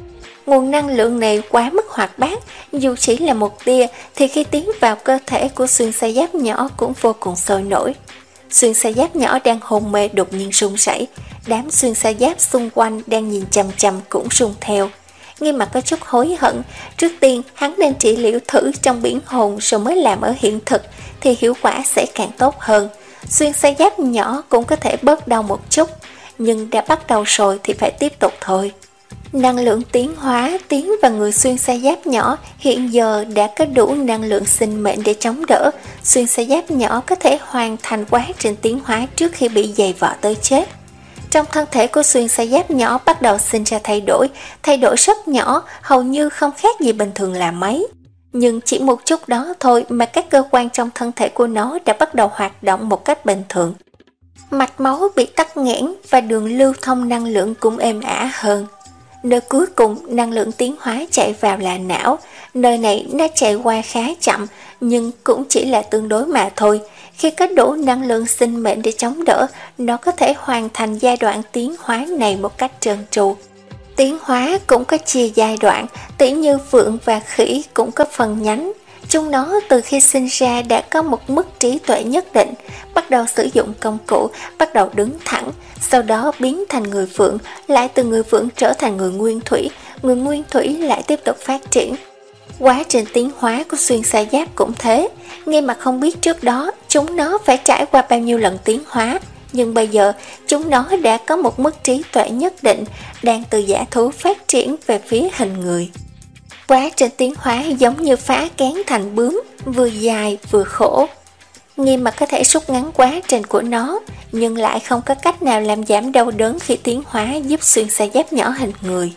Nguồn năng lượng này quá mức hoạt bát, dù chỉ là một tia thì khi tiến vào cơ thể của xuyên sa giáp nhỏ cũng vô cùng sôi nổi. Xuyên sa giáp nhỏ đang hôn mê đột nhiên run rẩy, đám xuyên sa giáp xung quanh đang nhìn chằm chằm cũng run theo. Nghiêm Mặc có chút hối hận, trước tiên hắn nên trị liệu thử trong biển hồn rồi mới làm ở hiện thực thì hiệu quả sẽ càng tốt hơn. Xuyên sa giáp nhỏ cũng có thể bớt đau một chút, nhưng đã bắt đầu rồi thì phải tiếp tục thôi. Năng lượng tiến hóa tiến vào người xuyên sa giáp nhỏ hiện giờ đã có đủ năng lượng sinh mệnh để chống đỡ. Xuyên sa giáp nhỏ có thể hoàn thành quá trình tiến hóa trước khi bị dày vò tới chết. Trong thân thể của xuyên sa giáp nhỏ bắt đầu sinh ra thay đổi, thay đổi rất nhỏ, hầu như không khác gì bình thường là mấy. Nhưng chỉ một chút đó thôi mà các cơ quan trong thân thể của nó đã bắt đầu hoạt động một cách bình thường. Mạch máu bị tắc nghẽn và đường lưu thông năng lượng cũng êm ả hơn. Nơi cuối cùng năng lượng tiến hóa chạy vào là não. Nơi này nó chạy qua khá chậm, nhưng cũng chỉ là tương đối mà thôi. Khi có đủ năng lượng sinh mệnh để chống đỡ, nó có thể hoàn thành giai đoạn tiến hóa này một cách trơn tru. Tiến hóa cũng có chia giai đoạn, tỉ như vượn và khỉ cũng có phần nhánh. Chúng nó từ khi sinh ra đã có một mức trí tuệ nhất định, bắt đầu sử dụng công cụ, bắt đầu đứng thẳng, sau đó biến thành người vượn, lại từ người vượn trở thành người nguyên thủy, người nguyên thủy lại tiếp tục phát triển. Quá trình tiến hóa của xuyên sa giáp cũng thế, ngay mà không biết trước đó chúng nó phải trải qua bao nhiêu lần tiến hóa, nhưng bây giờ chúng nó đã có một mức trí tuệ nhất định, đang từ giả thú phát triển về phía hình người. Quá trình tiến hóa giống như phá kén thành bướm, vừa dài vừa khổ. Nghiêm Mặc có thể rút ngắn quá trình của nó, nhưng lại không có cách nào làm giảm đau đớn khi tiến hóa giúp xuyên sa giáp nhỏ hình người.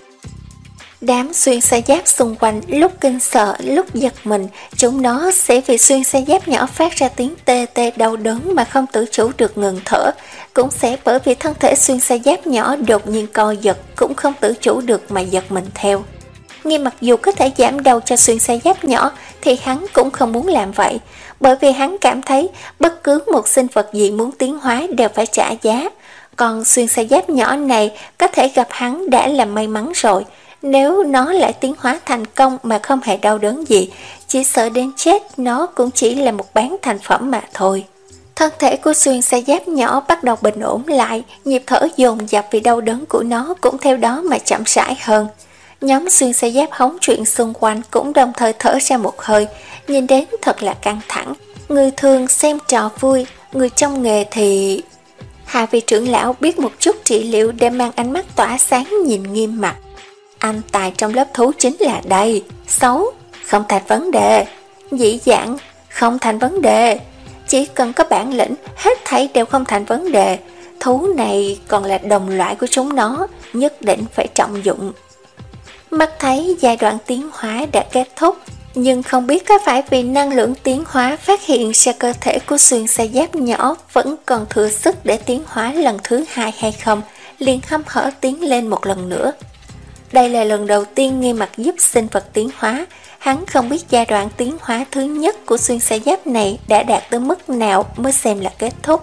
Đám xuyên sa giáp xung quanh lúc kinh sợ, lúc giật mình, chúng nó sẽ vì xuyên sa giáp nhỏ phát ra tiếng tê tê đau đớn mà không tự chủ được ngừng thở, cũng sẽ bởi vì thân thể xuyên sa giáp nhỏ đột nhiên co giật cũng không tự chủ được mà giật mình theo. Nghiêm Mặc dù có thể giảm đau cho xuyên sa giáp nhỏ thì hắn cũng không muốn làm vậy, bởi vì hắn cảm thấy bất cứ một sinh vật gì muốn tiến hóa đều phải trả giá, còn xuyên sa giáp nhỏ này có thể gặp hắn đã là may mắn rồi. Nếu nó lại tiến hóa thành công mà không hề đau đớn gì, chỉ sợ đến chết nó cũng chỉ là một bán thành phẩm mà thôi. Thân thể của xuyên sa giáp nhỏ bắt đầu bình ổn lại, nhịp thở dồn dập vì đau đớn của nó cũng theo đó mà chậm rãi hơn. Nhóm xuyên sa giáp hóng chuyện xung quanh cũng đồng thời thở ra một hơi, nhìn đến thật là căng thẳng. Người thường xem trò vui, người trong nghề thì... Hai vị trưởng lão biết một chút trị liệu để mang ánh mắt tỏa sáng nhìn Nghiêm Mặc. Anh tài trong lớp thú chính là đây, xấu, không thành vấn đề, dĩ dãn, không thành vấn đề, chỉ cần có bản lĩnh, hết thảy đều không thành vấn đề. Thú này còn là đồng loại của chúng nó, nhất định phải trọng dụng. Mắt thấy giai đoạn tiến hóa đã kết thúc, nhưng không biết có phải vì năng lượng tiến hóa phát hiện ra cơ thể của xuyên sa giáp nhỏ vẫn còn thừa sức để tiến hóa lần thứ hai hay không, liền hăm hở tiến lên một lần nữa. Đây là lần đầu tiên Nghiêm Mặc giúp sinh vật tiến hóa, hắn không biết giai đoạn tiến hóa thứ nhất của xuyên sa giáp này đã đạt tới mức nào mới xem là kết thúc.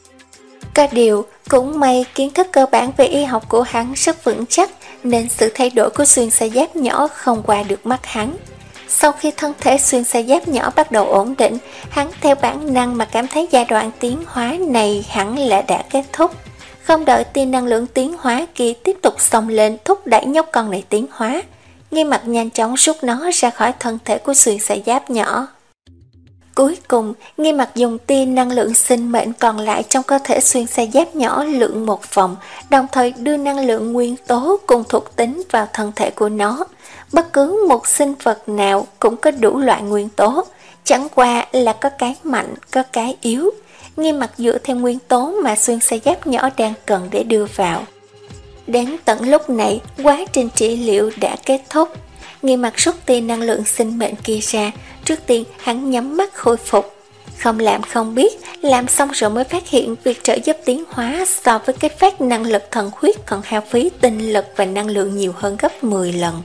Có điều, cũng may kiến thức cơ bản về y học của hắn rất vững chắc, nên sự thay đổi của xuyên sa giáp nhỏ không qua được mắt hắn. Sau khi thân thể xuyên sa giáp nhỏ bắt đầu ổn định, hắn theo bản năng mà cảm thấy giai đoạn tiến hóa này hẳn là đã kết thúc. Không đợi tia năng lượng tiến hóa kia tiếp tục xông lên thúc đẩy nhóc con này tiến hóa, Nghiêm Mặc nhanh chóng rút nó ra khỏi thân thể của xuyên sa giáp nhỏ. Cuối cùng, Nghiêm Mặc dùng tia năng lượng sinh mệnh còn lại trong cơ thể xuyên sa giáp nhỏ lượn một vòng, đồng thời đưa năng lượng nguyên tố cùng thuộc tính vào thân thể của nó. Bất cứ một sinh vật nào cũng có đủ loại nguyên tố, chẳng qua là có cái mạnh, có cái yếu. Nghiêm Mặc dựa theo nguyên tố mà xuyên sa giáp nhỏ đang cần để đưa vào. Đến tận lúc này, quá trình trị liệu đã kết thúc. Nghiêm Mặc rút tia năng lượng sinh mệnh kia ra, trước tiên hắn nhắm mắt khôi phục. Không làm không biết, làm xong rồi mới phát hiện việc trợ giúp tiến hóa so với cái phát năng lực thần huyết còn hao phí tinh lực và năng lượng nhiều hơn gấp mười lần.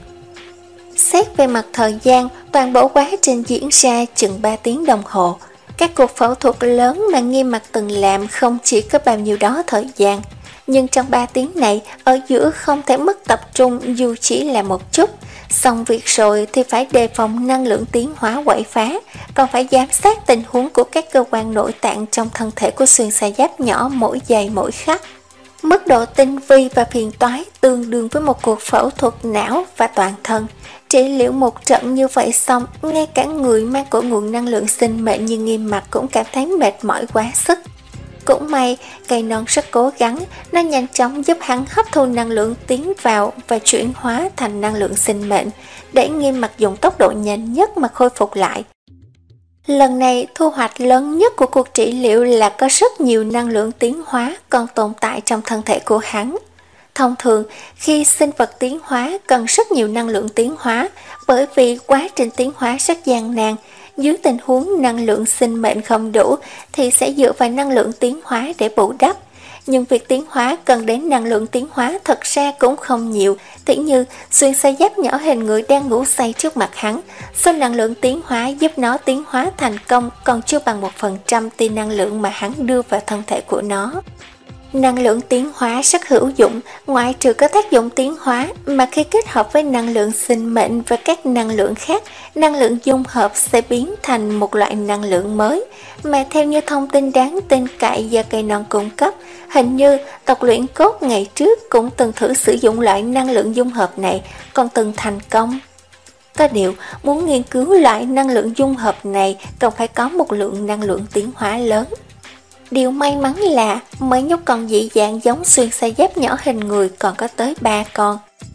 Xét về mặt thời gian, toàn bộ quá trình diễn ra chừng ba tiếng đồng hồ. Các cuộc phẫu thuật lớn mà Nghiêm Mặc từng làm không chỉ có bao nhiêu đó thời gian, nhưng trong ba tiếng này, ở giữa không thể mất tập trung dù chỉ là một chút. Xong việc rồi thì phải đề phòng năng lượng tiến hóa quậy phá, còn phải giám sát tình huống của các cơ quan nội tạng trong thân thể của xuyên sa giáp nhỏ mỗi giây mỗi khắc. Mức độ tinh vi và phiền toái tương đương với một cuộc phẫu thuật não và toàn thân. Trị liệu một trận như vậy xong, ngay cả người mang cội nguồn năng lượng sinh mệnh như Nghiêm Mặc cũng cảm thấy mệt mỏi quá sức. Cũng may, cây non rất cố gắng, nó nhanh chóng giúp hắn hấp thu năng lượng tiến vào và chuyển hóa thành năng lượng sinh mệnh, để Nghiêm Mặc dùng tốc độ nhanh nhất mà khôi phục lại. Lần này, thu hoạch lớn nhất của cuộc trị liệu là có rất nhiều năng lượng tiến hóa còn tồn tại trong thân thể của hắn. Thông thường, khi sinh vật tiến hóa cần rất nhiều năng lượng tiến hóa, bởi vì quá trình tiến hóa rất gian nan. Dưới tình huống năng lượng sinh mệnh không đủ thì sẽ dựa vào năng lượng tiến hóa để bù đắp. Nhưng việc tiến hóa cần đến năng lượng tiến hóa thật ra cũng không nhiều. Tỉ như xuyên sa giáp nhỏ hình người đang ngủ say trước mặt hắn, số năng lượng tiến hóa giúp nó tiến hóa thành công còn chưa bằng một phần trăm tia năng lượng mà hắn đưa vào thân thể của nó. Năng lượng tiến hóa rất hữu dụng, ngoại trừ có tác dụng tiến hóa mà khi kết hợp với năng lượng sinh mệnh và các năng lượng khác, năng lượng dung hợp sẽ biến thành một loại năng lượng mới. Mà theo như thông tin đáng tin cậy do cây non cung cấp, hình như tộc luyện cốt ngày trước cũng từng thử sử dụng loại năng lượng dung hợp này, còn từng thành công. Có điều, muốn nghiên cứu loại năng lượng dung hợp này cần phải có một lượng năng lượng tiến hóa lớn. Điều may mắn là mấy nhóc con dị dạng giống xuyên sa giáp nhỏ hình người còn có tới ba con.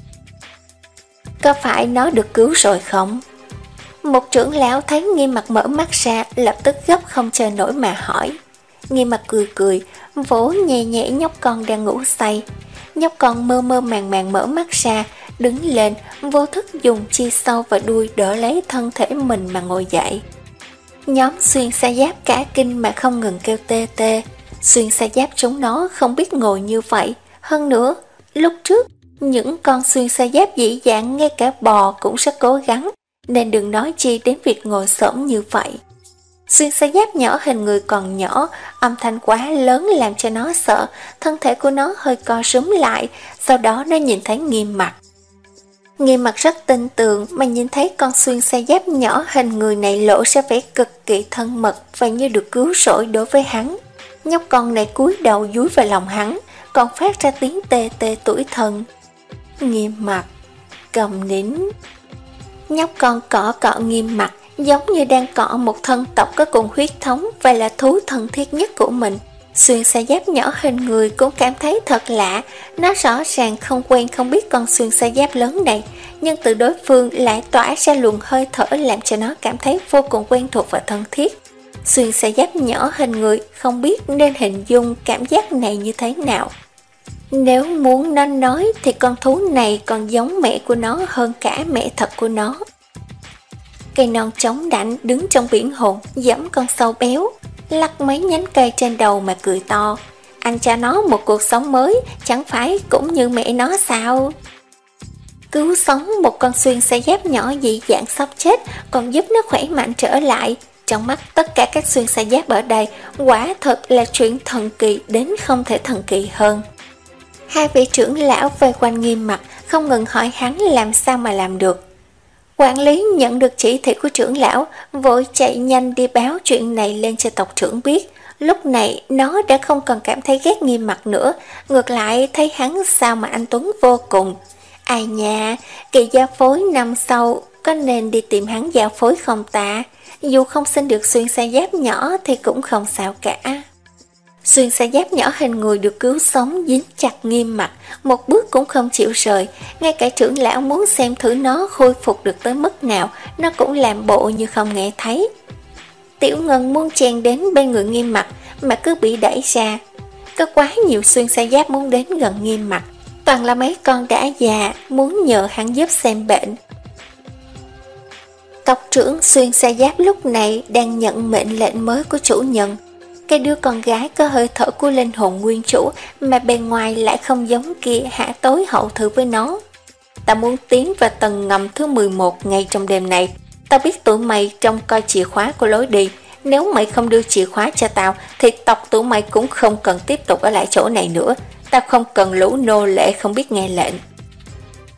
Có phải nó được cứu rồi không? Một trưởng lão thấy Nghiêm Mặc mở mắt ra, lập tức gấp không chờ nổi mà hỏi. Nghiêm Mặc cười cười, vỗ nhẹ nhẹ nhóc con đang ngủ say. Nhóc con mơ mơ màng màng mở mắt ra, đứng lên, vô thức dùng chi sau và đuôi đỡ lấy thân thể mình mà ngồi dậy. Nhóm xuyên sa giáp cả kinh mà không ngừng kêu tê tê. Xuyên sa giáp chúng nó không biết ngồi như vậy. Hơn nữa, lúc trước, những con xuyên sa giáp dị dạng ngay cả bò cũng rất cố gắng, nên đừng nói chi đến việc ngồi xổm như vậy. Xuyên sa giáp nhỏ hình người còn nhỏ, âm thanh quá lớn làm cho nó sợ, thân thể của nó hơi co rúm lại, sau đó nó nhìn thấy Nghiêm Mặc. Nghiêm Mặc rất tin tưởng mà nhìn thấy con xuyên sa giáp nhỏ hình người này lộ ra vẻ cực kỳ thân mật và như được cứu rỗi đối với hắn. Nhóc con này cúi đầu dúi vào lòng hắn, còn phát ra tiếng tê tê tủi thân. Nghiêm Mặc, cầm nín. Nhóc con cọ cọ Nghiêm Mặc, giống như đang cọ một thân tộc có cùng huyết thống và là thú thân thiết nhất của mình. Xuyên sa giáp nhỏ hình người cũng cảm thấy thật lạ, nó rõ ràng không quen không biết con xuyên sa giáp lớn này, nhưng từ đối phương lại tỏa ra luồng hơi thở làm cho nó cảm thấy vô cùng quen thuộc và thân thiết. Xuyên sa giáp nhỏ hình người không biết nên hình dung cảm giác này như thế nào. Nếu muốn nó nói thì con thú này còn giống mẹ của nó hơn cả mẹ thật của nó. Cây non chống đảnh đứng trong biển hồn, giẫm con sâu béo, lắc mấy nhánh cây trên đầu mà cười to. Anh cho nó một cuộc sống mới, chẳng phải cũng như mẹ nó sao? Cứu sống một con xuyên sa giáp nhỏ dị dạng sắp chết, còn giúp nó khỏe mạnh trở lại. Trong mắt tất cả các xuyên sa giáp ở đây, quả thật là chuyện thần kỳ đến không thể thần kỳ hơn. Hai vị trưởng lão vây quanh Nghiêm Mặc, không ngừng hỏi hắn làm sao mà làm được. Quản lý nhận được chỉ thị của trưởng lão, vội chạy nhanh đi báo chuyện này lên cho tộc trưởng biết. Lúc này nó đã không còn cảm thấy ghét Nghiêm Mặc nữa, ngược lại thấy hắn sao mà anh tuấn vô cùng. Ai nha, kỳ giao phối năm sau có nên đi tìm hắn giao phối không ta? Dù không sinh được xuyên sa giáp nhỏ thì cũng không sao cả. Xuyên sa giáp nhỏ hình người được cứu sống dính chặt Nghiêm Mặc, một bước cũng không chịu rời. Ngay cả trưởng lão muốn xem thử nó khôi phục được tới mức nào, nó cũng làm bộ như không nghe thấy. Tiểu Ngân muốn chen đến bên người Nghiêm Mặc mà cứ bị đẩy ra. Có quá nhiều xuyên sa giáp muốn đến gần Nghiêm Mặc, toàn là mấy con đã già muốn nhờ hắn giúp xem bệnh. Tộc trưởng xuyên sa giáp lúc này đang nhận mệnh lệnh mới của chủ nhân. Cái đứa con gái có hơi thở của linh hồn nguyên chủ mà bên ngoài lại không giống kia hạ tối hậu thử với nó. Ta muốn tiến vào tầng ngầm thứ mười một ngay trong đêm này. Tao biết tụi mày trông coi chìa khóa của lối đi. Nếu mày không đưa chìa khóa cho tao thì tộc tụi mày cũng không cần tiếp tục ở lại chỗ này nữa. Tao không cần lũ nô lệ không biết nghe lệnh.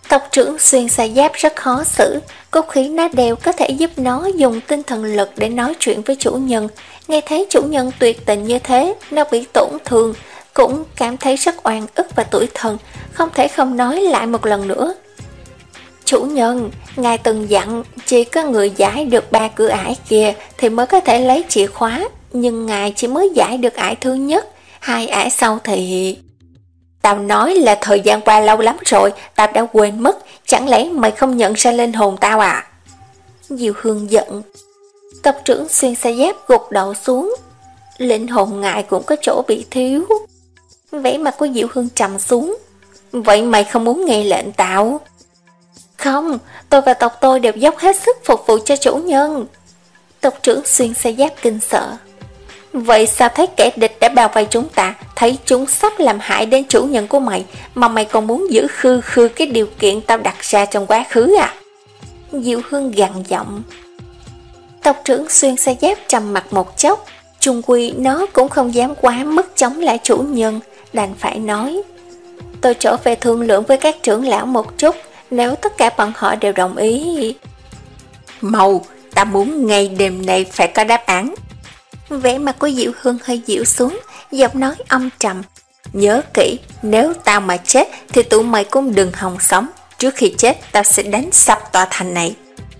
Tộc trưởng xuyên xa giáp rất khó xử, cốt khí nó đều có thể giúp nó dùng tinh thần lực để nói chuyện với chủ nhân. Nghe thấy chủ nhân tuyệt tình như thế, nó bị tổn thương, cũng cảm thấy rất oan ức và tủi thân, không thể không nói lại một lần nữa. Chủ nhân, ngài từng dặn chỉ có người giải được ba cửa ải kia thì mới có thể lấy chìa khóa, nhưng ngài chỉ mới giải được ải thứ nhất, hai ải sau thì... Tao nói là thời gian qua lâu lắm rồi, tao đã quên mất, chẳng lẽ mày không nhận ra linh hồn tao à? Diệu Hương giận. Tộc trưởng xuyên xa giáp gục đầu xuống. Linh hồn ngài cũng có chỗ bị thiếu. Vẻ mặt của Diệu Hương trầm xuống. Vậy mày không muốn nghe lệnh tao? Không, tôi và tộc tôi đều dốc hết sức phục vụ cho chủ nhân. Tộc trưởng xuyên xa giáp kinh sợ. Vậy sao thấy kẻ địch đã bao vây chúng ta, thấy chúng sắp làm hại đến chủ nhân của mày, mà mày còn muốn giữ khư khư cái điều kiện tao đặt ra trong quá khứ à? Diệu Hương gằn giọng. Tộc trưởng xuyên xa giáp trầm mặt một chốc, chung quy nó cũng không dám quá mức chống lại chủ nhân, đành phải nói. Tôi trở về thương lượng với các trưởng lão một chút, nếu tất cả bọn họ đều đồng ý. Mau, ta muốn ngay đêm nay phải có đáp án. Vẻ mặt của Diệu Hương hơi dịu xuống, giọng nói âm trầm. Nhớ kỹ, nếu tao mà chết thì tụi mày cũng đừng hòng sống. Trước khi chết tao sẽ đánh sập tòa thành này.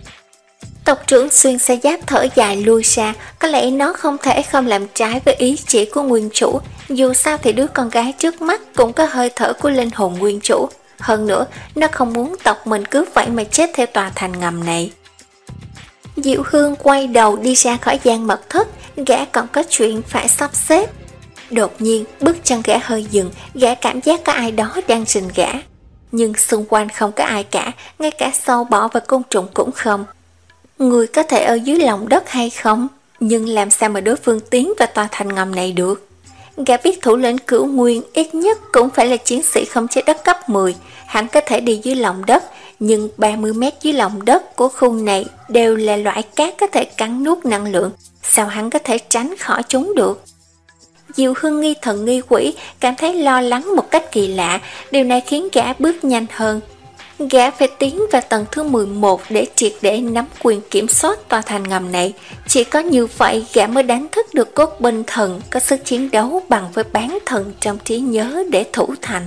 Tộc trưởng xuyên xa giáp thở dài lui ra. Có lẽ nó không thể không làm trái với ý chỉ của nguyên chủ. Dù sao thì đứa con gái trước mắt cũng có hơi thở của linh hồn nguyên chủ. Hơn nữa, nó không muốn tộc mình cứ vậy mà chết theo tòa thành ngầm này. Diệu Hương quay đầu đi ra khỏi gian mật thất, gã còn có chuyện phải sắp xếp. Đột nhiên, bước chân gã hơi dừng, gã cảm giác có ai đó đang rình gã. Nhưng xung quanh không có ai cả, ngay cả sâu bọ và côn trùng cũng không. Người có thể ở dưới lòng đất hay không? Nhưng làm sao mà đối phương tiến vào tòa thành ngầm này được? Gã biết thủ lĩnh Cửu Nguyên ít nhất cũng phải là chiến sĩ không chế đất cấp mười, hắn có thể đi dưới lòng đất, nhưng ba mươi mét dưới lòng đất của khu này đều là loại cát có thể cắn nuốt năng lượng, sao hắn có thể tránh khỏi chúng được? Diệu Hương nghi thần nghi quỷ, cảm thấy lo lắng một cách kỳ lạ, điều này khiến gã bước nhanh hơn. Gã phải tiến vào tầng thứ mười một để triệt để nắm quyền kiểm soát tòa thành ngầm này. Chỉ có như vậy gã mới đánh thức được cốt binh thần có sức chiến đấu bằng với bán thần trong trí nhớ để thủ thành.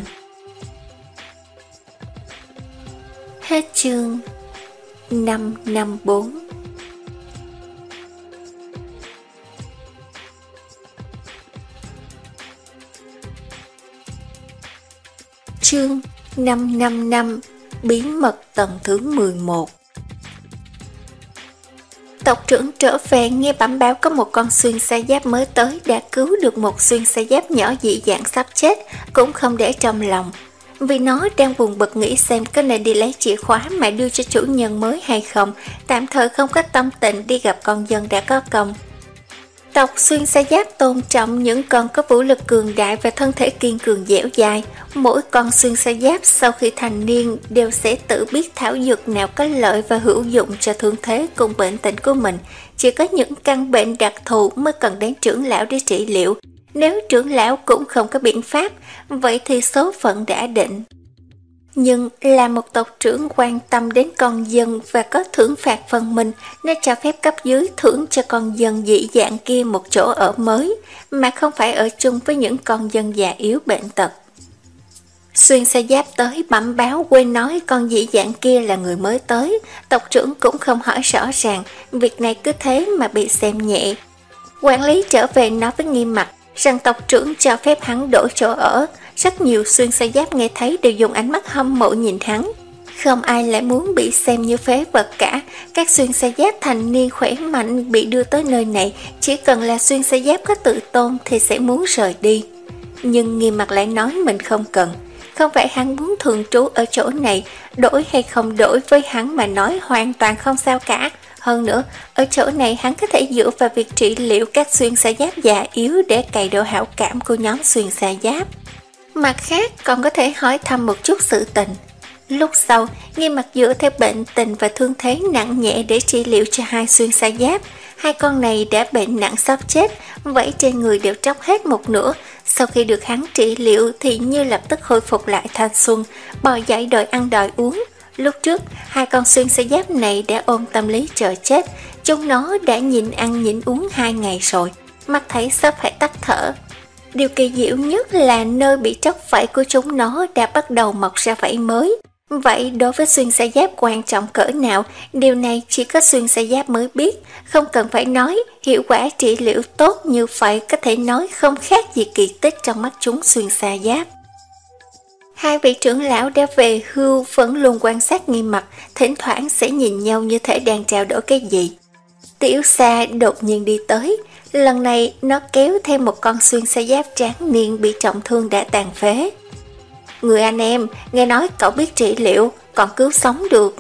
Hết chương năm trăm năm mươi bốn. Chương năm trăm năm mươi lăm. Bí mật tầng thứ mười một. Tộc trưởng trở về nghe bẩm báo có một con xuyên sa giáp mới tới đã cứu được một xuyên sa giáp nhỏ dị dạng sắp chết, cũng không để trong lòng. Vì nó đang buồn bực nghĩ xem có nên đi lấy chìa khóa mà đưa cho chủ nhân mới hay không, tạm thời không có tâm tình đi gặp con dân đã có công. Tộc xuyên sa giáp tôn trọng những con có vũ lực cường đại và thân thể kiên cường dẻo dai. Mỗi con xuyên sa giáp sau khi thành niên đều sẽ tự biết thảo dược nào có lợi và hữu dụng cho thương thế cùng bệnh tình của mình. Chỉ có những căn bệnh đặc thù mới cần đến trưởng lão để trị liệu. Nếu trưởng lão cũng không có biện pháp, vậy thì số phận đã định. Nhưng là một tộc trưởng quan tâm đến con dân và có thưởng phạt phần mình, nên cho phép cấp dưới thưởng cho con dân dị dạng kia một chỗ ở mới, mà không phải ở chung với những con dân già yếu bệnh tật. Xuyên sa giáp tới bẩm báo quên nói con dị dạng kia là người mới tới, tộc trưởng cũng không hỏi rõ ràng, việc này cứ thế mà bị xem nhẹ. Quản lý trở về nói với Nghiêm Mặc rằng tộc trưởng cho phép hắn đổi chỗ ở. Rất nhiều xuyên sa giáp nghe thấy đều dùng ánh mắt hâm mộ nhìn hắn. Không ai lại muốn bị xem như phế vật cả. Các xuyên sa giáp thành niên khỏe mạnh bị đưa tới nơi này, chỉ cần là xuyên sa giáp có tự tôn thì sẽ muốn rời đi. Nhưng Nghiêm Mặc lại nói mình không cần. Không phải hắn muốn thường trú ở chỗ này, đổi hay không đổi với hắn mà nói hoàn toàn không sao cả. Hơn nữa, ở chỗ này hắn có thể dựa vào việc trị liệu các xuyên sa giáp già yếu để cày độ hảo cảm của nhóm xuyên sa giáp. Mặt khác còn có thể hỏi thăm một chút sự tình. Lúc sau, Nghiêm Mặc dựa theo bệnh tình và thương thế nặng nhẹ để trị liệu cho hai xuyên sa giáp. Hai con này đã bệnh nặng sắp chết, vảy trên người đều tróc hết một nửa. Sau khi được hắn trị liệu thì như lập tức khôi phục lại thanh xuân, bò dậy đòi ăn đòi uống. Lúc trước, hai con xuyên xe giáp này đã ôm tâm lý chờ chết. Chúng nó đã nhịn ăn nhịn uống hai ngày rồi, mắt thấy sắp phải tắt thở. Điều kỳ diệu nhất là nơi bị tróc vảy của chúng nó đã bắt đầu mọc ra vảy mới. Vậy đối với xuyên xe giáp quan trọng cỡ nào, điều này chỉ có xuyên xe giáp mới biết. Không cần phải nói, hiệu quả trị liệu tốt như vậy có thể nói không khác gì kỳ tích trong mắt chúng xuyên xe giáp. Hai vị trưởng lão đã về hưu vẫn luôn quan sát nghiêm mặt, thỉnh thoảng sẽ nhìn nhau như thể đang trao đổi cái gì. Tiểu Sa đột nhiên đi tới, lần này nó kéo thêm một con xuyên xe giáp tráng niên bị trọng thương đã tàn phế. Người anh em, nghe nói cậu biết trị liệu, còn cứu sống được.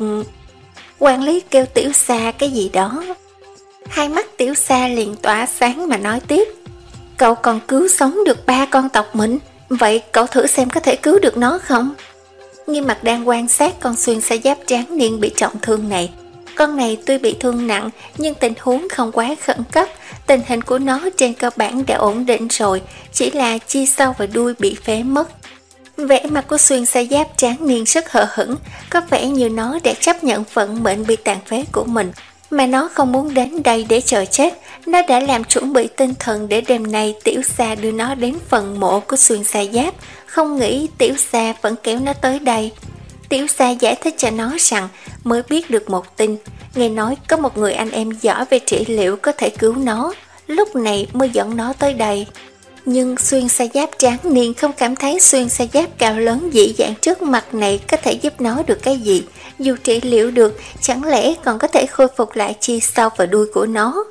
Quản lý kêu Tiểu Sa cái gì đó. Hai mắt Tiểu Sa liền tỏa sáng mà nói tiếp. Cậu còn cứu sống được ba con tộc mình, vậy cậu thử xem có thể cứu được nó không? Nghiêm mặt đang quan sát con xuyên xe giáp tráng niên bị trọng thương này. Con này tuy bị thương nặng nhưng tình huống không quá khẩn cấp, tình hình của nó trên cơ bản đã ổn định rồi, chỉ là chi sau và đuôi bị phế mất. Vẻ mặt của xuyên xe giáp tráng niên rất hờ hững, có vẻ như nó đã chấp nhận vận mệnh bị tàn phế của mình, mà nó không muốn đến đây để chờ chết. Nó đã làm chuẩn bị tinh thần để đêm nay Tiểu Sa đưa nó đến phần mộ của xuyên xe giáp, không nghĩ Tiểu Sa vẫn kéo nó tới đây. Tiểu Sa giải thích cho nó rằng mới biết được một tin, nghe nói có một người anh em giỏi về trị liệu có thể cứu nó, lúc này mới dẫn nó tới đây. Nhưng xuyên xe giáp tráng niên không cảm thấy xuyên xe giáp cao lớn dị dạng trước mặt này có thể giúp nó được cái gì. Dù trị liệu được, chẳng lẽ còn có thể khôi phục lại chi sau và đuôi của nó.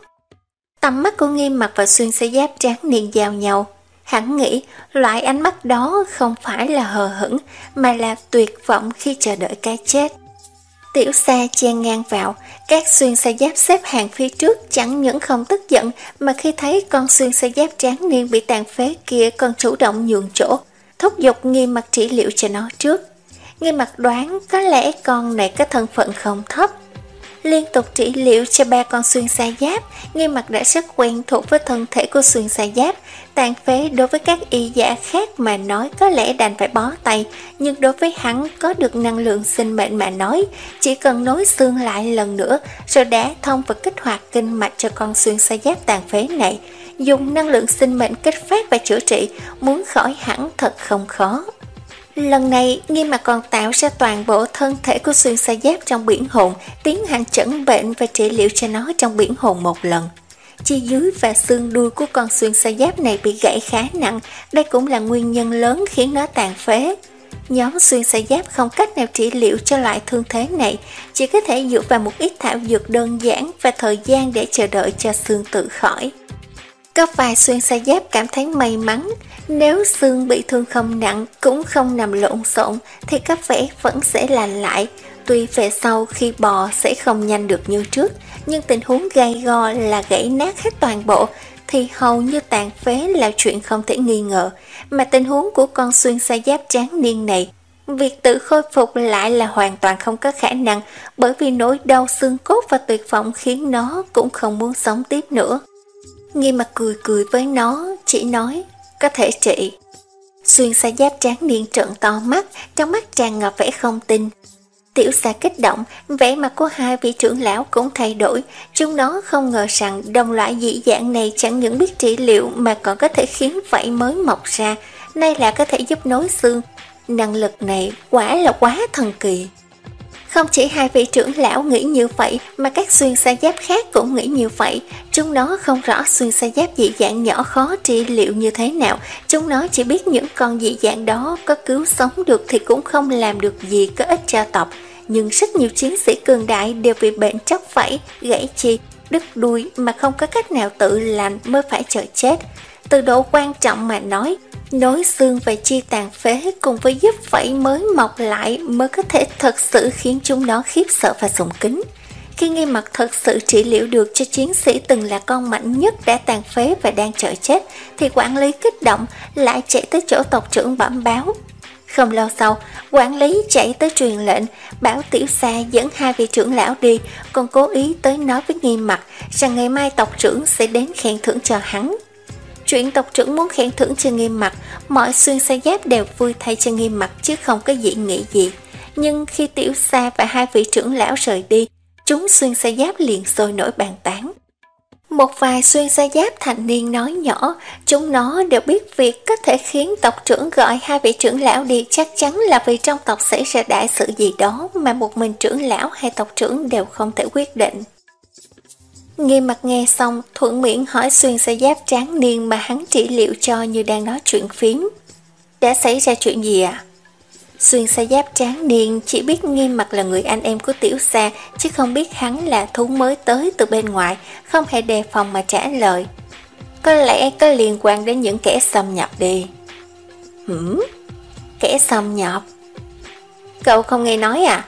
Tầm mắt của Nghiêm Mặc và xuyên xe giáp tráng niên giao nhau. Hắn nghĩ loại ánh mắt đó không phải là hờ hững mà là tuyệt vọng khi chờ đợi cái chết. Tiểu Sa chen ngang vào, các xuyên xe giáp xếp hàng phía trước chẳng những không tức giận mà khi thấy con xuyên xe giáp tráng niên bị tàn phế kia còn chủ động nhường chỗ, thúc giục Nghiêm Mặc trị liệu cho nó trước. Nghiêm Mặc đoán có lẽ con này có thân phận không thấp. Liên tục trị liệu cho ba con xuyên xe giáp, Nghiêm Mặc đã rất quen thuộc với thân thể của xuyên xe giáp. Tàn phế đối với các y giả khác mà nói có lẽ đành phải bó tay, nhưng đối với hắn có được năng lượng sinh mệnh mà nói, chỉ cần nối xương lại lần nữa rồi đả thông và kích hoạt kinh mạch cho con xuyên xe giáp tàn phế này, dùng năng lượng sinh mệnh kích phát và chữa trị, muốn khỏi hẳn thật không khó. Lần này, Nghiêm Mặc còn tạo ra toàn bộ thân thể của xuyên xe giáp trong biển hồn, tiến hành chẩn bệnh và trị liệu cho nó trong biển hồn một lần. Chi dưới và xương đuôi của con xuyên xe giáp này bị gãy khá nặng, đây cũng là nguyên nhân lớn khiến nó tàn phế. Nhóm xuyên xe giáp không cách nào trị liệu cho loại thương thế này, chỉ có thể dựa vào một ít thảo dược đơn giản và thời gian để chờ đợi cho xương tự khỏi. Có vài xuyên xe giáp cảm thấy may mắn, nếu xương bị thương không nặng cũng không nằm lộn xộn thì có vẻ vẫn sẽ lành lại. Tuy về sau khi bò sẽ không nhanh được như trước, nhưng tình huống gay go là gãy nát hết toàn bộ thì hầu như tàn phế là chuyện không thể nghi ngờ. Mà tình huống của con xuyên xe giáp tráng niên này, việc tự khôi phục lại là hoàn toàn không có khả năng, bởi vì nỗi đau xương cốt và tuyệt vọng khiến nó cũng không muốn sống tiếp nữa. Nghiêm Mặc cười cười với nó, chỉ nói có thể trị. Xuyên xe giáp tráng niên trợn to mắt, trong mắt tràn ngập vẻ không tin. Tiểu Sa kích động, vẻ mặt của hai vị trưởng lão cũng thay đổi. Chúng nó không ngờ rằng đồng loại dị dạng này chẳng những biết trị liệu mà còn có thể khiến vảy mới mọc ra, nay là có thể giúp nối xương. Năng lực này quả là quá thần kỳ. Không chỉ hai vị trưởng lão nghĩ như vậy mà các xuyên xe giáp khác cũng nghĩ như vậy. Chúng nó không rõ xuyên xe giáp dị dạng nhỏ khó trị liệu như thế nào. Chúng nó chỉ biết những con dị dạng đó có cứu sống được thì cũng không làm được gì có ích cho tộc. Nhưng rất nhiều chiến sĩ cường đại đều bị bệnh tróc vảy, gãy chi, đứt đuôi mà không có cách nào tự lành mới phải chờ chết. Từ độ quan trọng mà nói, nối xương và chi tàn phế cùng với giúp vảy mới mọc lại mới có thể thật sự khiến chúng nó khiếp sợ và sùng kính. Khi Nghiêm Mặc thật sự trị liệu được cho chiến sĩ từng là con mạnh nhất đã tàn phế và đang chờ chết, thì quản lý kích động lại chạy tới chỗ tộc trưởng bẩm báo. Không lâu sau, quản lý chạy tới truyền lệnh, bảo Tiểu Sa dẫn hai vị trưởng lão đi, còn cố ý tới nói với Nghiêm Mặc rằng ngày mai tộc trưởng sẽ đến khen thưởng cho hắn. Chuyện tộc trưởng muốn khen thưởng cho Nghiêm Mặc, mọi xuyên xe giáp đều vui thay cho Nghiêm Mặc chứ không có dị nghị gì. nhưng khi Tiểu Sa và hai vị trưởng lão rời đi, chúng xuyên sa giáp liền sôi nổi bàn tán. Một vài xuyên sa giáp thành niên nói nhỏ, chúng nó đều biết việc có thể khiến tộc trưởng gọi hai vị trưởng lão đi chắc chắn là vì trong tộc xảy ra đại sự gì đó mà một mình trưởng lão hay tộc trưởng đều không thể quyết định. Nghiêm Mặt nghe xong, thuận miệng hỏi xuyên sa giáp tráng niên mà hắn trị liệu cho như đang nói chuyện phím. Đã xảy ra chuyện gì à? Xuyên sa giáp tráng niên chỉ biết Nghiêm Mặt là người anh em của Tiểu Sa, chứ không biết hắn là thú mới tới từ bên ngoài, không hề đề phòng mà trả lời. Có lẽ có liên quan đến những kẻ xâm nhập đi. Hửm? Kẻ xâm nhập? Cậu không nghe nói à?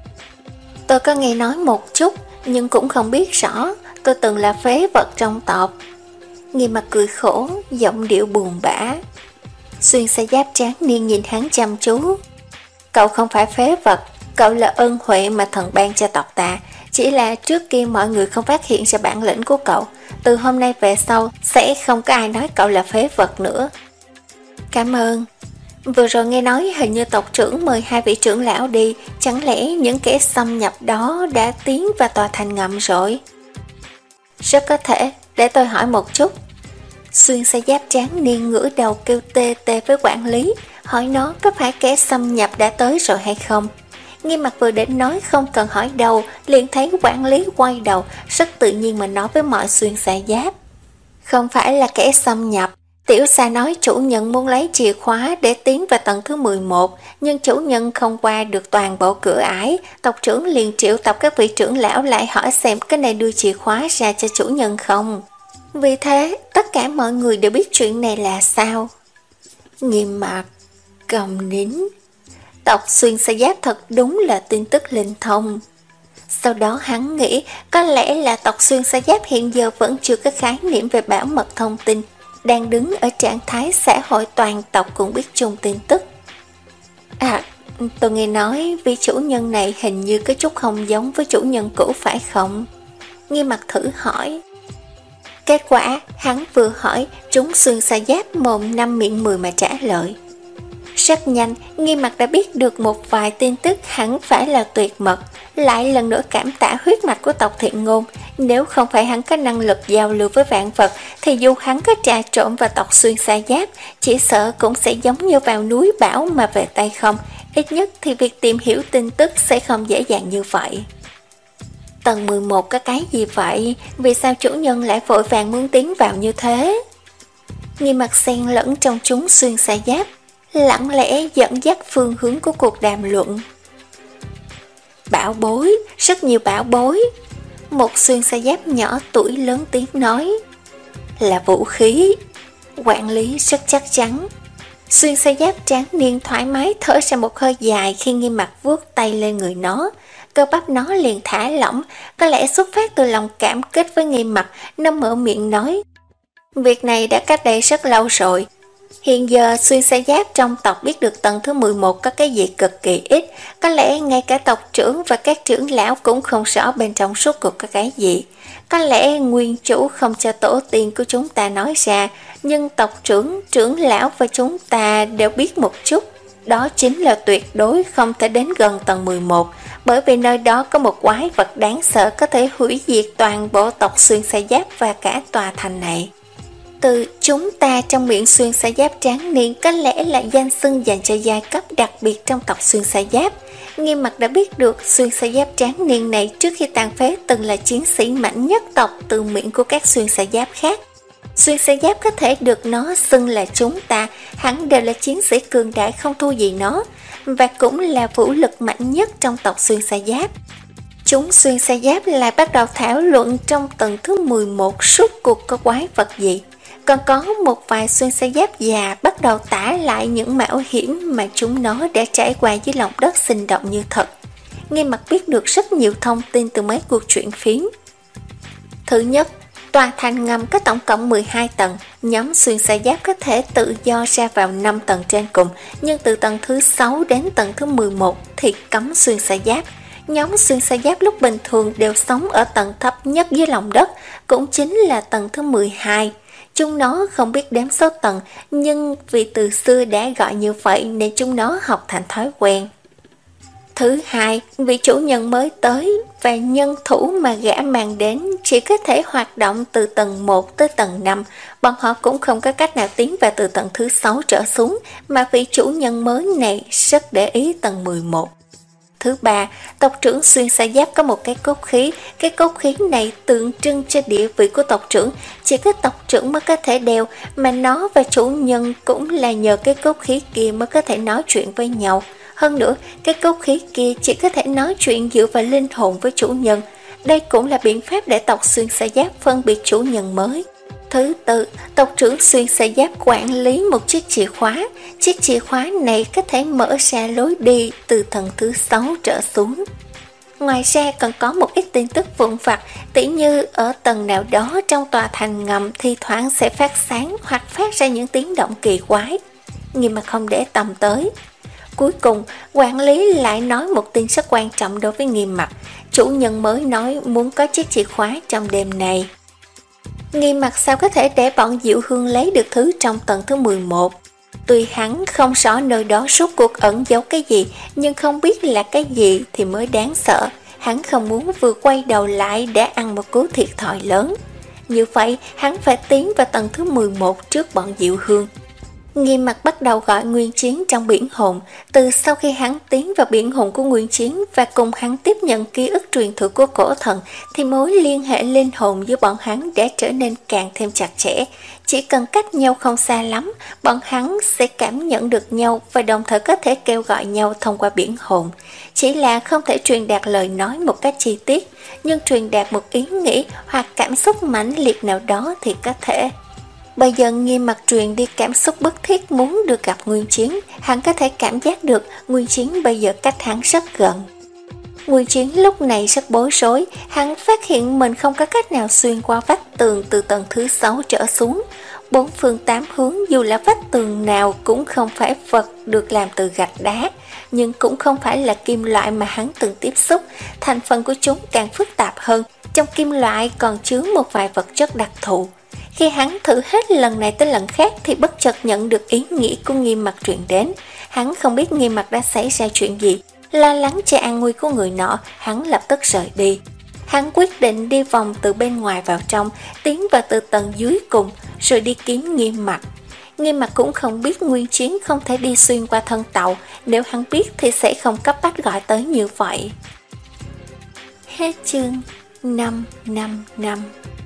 Tôi có nghe nói một chút, nhưng cũng không biết rõ. Tôi từng là phế vật trong tộc. Nghiêm Mặt cười khổ, giọng điệu buồn bã. Xuyên sa giáp tráng niên nhìn hắn chăm chú. Cậu không phải phế vật, cậu là ơn huệ mà thần ban cho tộc ta. Chỉ là trước kia mọi người không phát hiện ra bản lĩnh của cậu. Từ hôm nay về sau sẽ không có ai nói cậu là phế vật nữa. Cảm ơn. Vừa rồi nghe nói hình như tộc trưởng mời hai vị trưởng lão đi. Chẳng lẽ những kẻ xâm nhập đó đã tiến vào tòa thành ngầm rồi? Rất có thể, để tôi hỏi một chút. Xuyên sa giáp tráng niên ngửa đầu kêu tê tê với quản lý, hỏi nó có phải kẻ xâm nhập đã tới rồi hay không. Nghiêm Mặt vừa đến nói không cần hỏi đâu, liền thấy quản lý quay đầu, rất tự nhiên mà nói với mọi xuyên sa giáp. Không phải là kẻ xâm nhập, Tiểu Sa nói chủ nhân muốn lấy chìa khóa để tiến vào tầng thứ mười một, nhưng chủ nhân không qua được toàn bộ cửa ải, tộc trưởng liền triệu tập các vị trưởng lão lại hỏi xem cái này đưa chìa khóa ra cho chủ nhân không. Vì thế, tất cả mọi người đều biết chuyện này là sao. Nghiêm Mặt cầm nín. Tộc xuyên sa giáp thật đúng là tin tức linh thông. Sau đó hắn nghĩ có lẽ là tộc xuyên sa giáp hiện giờ vẫn chưa có khái niệm về bảo mật thông tin, đang đứng ở trạng thái xã hội toàn tộc cũng biết chung tin tức. À, tôi nghe nói vị chủ nhân này hình như có chút không giống với chủ nhân cũ phải không? Nghiêm Mặt thử hỏi. Kết quả, hắn vừa hỏi, chúng xuyên sa giáp mồm năm miệng mười mà trả lời. Rất nhanh, Nghiêm Mặt đã biết được một vài tin tức hẳn phải là tuyệt mật, lại lần nữa cảm tạ huyết mạch của tộc Thiện Ngôn. Nếu không phải hắn có năng lực giao lưu với vạn vật, thì dù hắn có trà trộn vào tộc xuyên sa giáp, chỉ sợ cũng sẽ giống như vào núi bão mà về tay không. Ít nhất thì việc tìm hiểu tin tức sẽ không dễ dàng như vậy. Tầng mười một có cái gì vậy? Vì sao chủ nhân lại vội vàng muốn tiến vào như thế? Nghiêm Mặt xen lẫn trong chúng xuyên sa giáp, lặng lẽ dẫn dắt phương hướng của cuộc đàm luận. Bảo bối, rất nhiều bảo bối. Một xuyên sa giáp nhỏ tuổi lớn tiếng nói. Là vũ khí. Quản lý rất chắc chắn. Xuyên sa giáp tráng niên thoải mái thở ra một hơi dài khi Nghiêm Mặt vuốt tay lên người nó. Cơ bắp nó liền thả lỏng, có lẽ xuất phát từ lòng cảm kích với Nghiêm Mặt, nó mở miệng nói. Việc này đã cách đây rất lâu rồi. Hiện giờ xuyên sa giáp trong tộc biết được tầng thứ mười một có cái gì cực kỳ ít, có lẽ ngay cả tộc trưởng và các trưởng lão cũng không rõ bên trong suốt cuộc có cái gì. Có lẽ nguyên chủ không cho tổ tiên của chúng ta nói ra, nhưng tộc trưởng, trưởng lão và chúng ta đều biết một chút. Đó chính là tuyệt đối không thể đến gần tầng mười một, bởi vì nơi đó có một quái vật đáng sợ có thể hủy diệt toàn bộ tộc xuyên sa giáp và cả tòa thành này. Từ chúng ta trong miệng xuyên sa giáp tráng niên có lẽ là danh xưng dành cho giai cấp đặc biệt trong tộc xuyên sa giáp. Nghiêm Mặt đã biết được xuyên sa giáp tráng niên này trước khi tàn phế từng là chiến sĩ mạnh nhất tộc từ miệng của các xuyên sa giáp khác. Xuyên sa giáp có thể được nó xưng là chúng ta, hẳn đều là chiến sĩ cường đại không thua gì nó, và cũng là vũ lực mạnh nhất trong tộc xuyên sa giáp. Chúng xuyên sa giáp lại bắt đầu thảo luận trong tầng thứ mười một suốt cuộc có quái vật gì. Còn có một vài xuyên sa giáp già bắt đầu tả lại những mạo hiểm mà chúng nó đã trải qua dưới lòng đất sinh động như thật. Nghiêm Mặt biết được rất nhiều thông tin từ mấy cuộc chuyện phiếm. Thứ nhất, tòa thành ngầm có tổng cộng mười hai tầng, nhóm xuyên sa giáp có thể tự do ra vào năm tầng trên cùng, nhưng từ tầng thứ sáu đến tầng thứ mười một thì cấm xuyên sa giáp. Nhóm xuyên sa giáp lúc bình thường đều sống ở tầng thấp nhất dưới lòng đất, cũng chính là tầng thứ mười hai. Chúng nó không biết đếm số tầng, nhưng vì từ xưa đã gọi như vậy nên chúng nó học thành thói quen. Thứ hai, vị chủ nhân mới tới và nhân thủ mà gã mang đến chỉ có thể hoạt động từ tầng một tới tầng năm, bọn họ cũng không có cách nào tiến vào từ tầng thứ sáu trở xuống, mà vị chủ nhân mới này rất để ý tầng mười một. Thứ ba, tộc trưởng xuyên xa giáp có một cái cốt khí, cái cốt khí này tượng trưng cho địa vị của tộc trưởng, chỉ có tộc trưởng mới có thể đeo, mà nó và chủ nhân cũng là nhờ cái cốt khí kia mới có thể nói chuyện với nhau. Hơn nữa, cái cốt khí kia chỉ có thể nói chuyện dựa vào linh hồn với chủ nhân. Đây cũng là biện pháp để tộc xuyên xa giáp phân biệt chủ nhân mới. Thứ tư, tộc trưởng xuyên xa giáp quản lý một chiếc chìa khóa. Chiếc chìa khóa này có thể mở ra lối đi từ tầng thứ sáu trở xuống. Ngoài ra còn có một ít tin tức vụn vặt, tỉ như ở tầng nào đó trong tòa thành ngầm thi thoảng sẽ phát sáng hoặc phát ra những tiếng động kỳ quái. Nhưng mà không để tâm tới. Cuối cùng, quản lý lại nói một tin rất quan trọng đối với Nghiêm Mặc. Chủ nhân mới nói muốn có chiếc chìa khóa trong đêm này. Nghiêm Mặc sao có thể để bọn Diệu Hương lấy được thứ trong tầng thứ mười một? Tuy hắn không rõ nơi đó suốt cuộc ẩn giấu cái gì, nhưng không biết là cái gì thì mới đáng sợ. Hắn không muốn vừa quay đầu lại đã ăn một cú thiệt thòi lớn. Như vậy, hắn phải tiến vào tầng thứ mười một trước bọn Diệu Hương. Nghiêm Mặc bắt đầu gọi Nguyên Chiến trong biển hồn. Từ sau khi hắn tiến vào biển hồn của Nguyên Chiến và cùng hắn tiếp nhận ký ức truyền thừa của cổ thần, thì mối liên hệ linh hồn giữa bọn hắn đã trở nên càng thêm chặt chẽ. Chỉ cần cách nhau không xa lắm, bọn hắn sẽ cảm nhận được nhau và đồng thời có thể kêu gọi nhau thông qua biển hồn. Chỉ là không thể truyền đạt lời nói một cách chi tiết, nhưng truyền đạt một ý nghĩ hoặc cảm xúc mãnh liệt nào đó thì có thể. Bây giờ Nghiêm Mặc truyền đi cảm xúc bức thiết muốn được gặp Nguyên Chiến, hắn có thể cảm giác được Nguyên Chiến bây giờ cách hắn rất gần. Nguyên Chiến lúc này rất bối rối, hắn phát hiện mình không có cách nào xuyên qua vách tường từ tầng thứ sáu trở xuống. Bốn phương tám hướng dù là vách tường nào cũng không phải vật được làm từ gạch đá, nhưng cũng không phải là kim loại mà hắn từng tiếp xúc, thành phần của chúng càng phức tạp hơn, trong kim loại còn chứa một vài vật chất đặc thù. Khi hắn thử hết lần này tới lần khác thì bất chợt nhận được ý nghĩ của Nghiêm Mặc truyền đến. Hắn không biết Nghiêm Mặc đã xảy ra chuyện gì, lo lắng cho an nguy của người nọ, hắn lập tức rời đi. Hắn quyết định đi vòng từ bên ngoài vào trong, tiến vào từ tầng dưới cùng, rồi đi kiếm Nghiêm Mặc. Nghiêm Mặc cũng không biết Nguyên Chiến không thể đi xuyên qua thân tàu, nếu hắn biết thì sẽ không cấp bách gọi tới như vậy. Hết chương năm năm năm.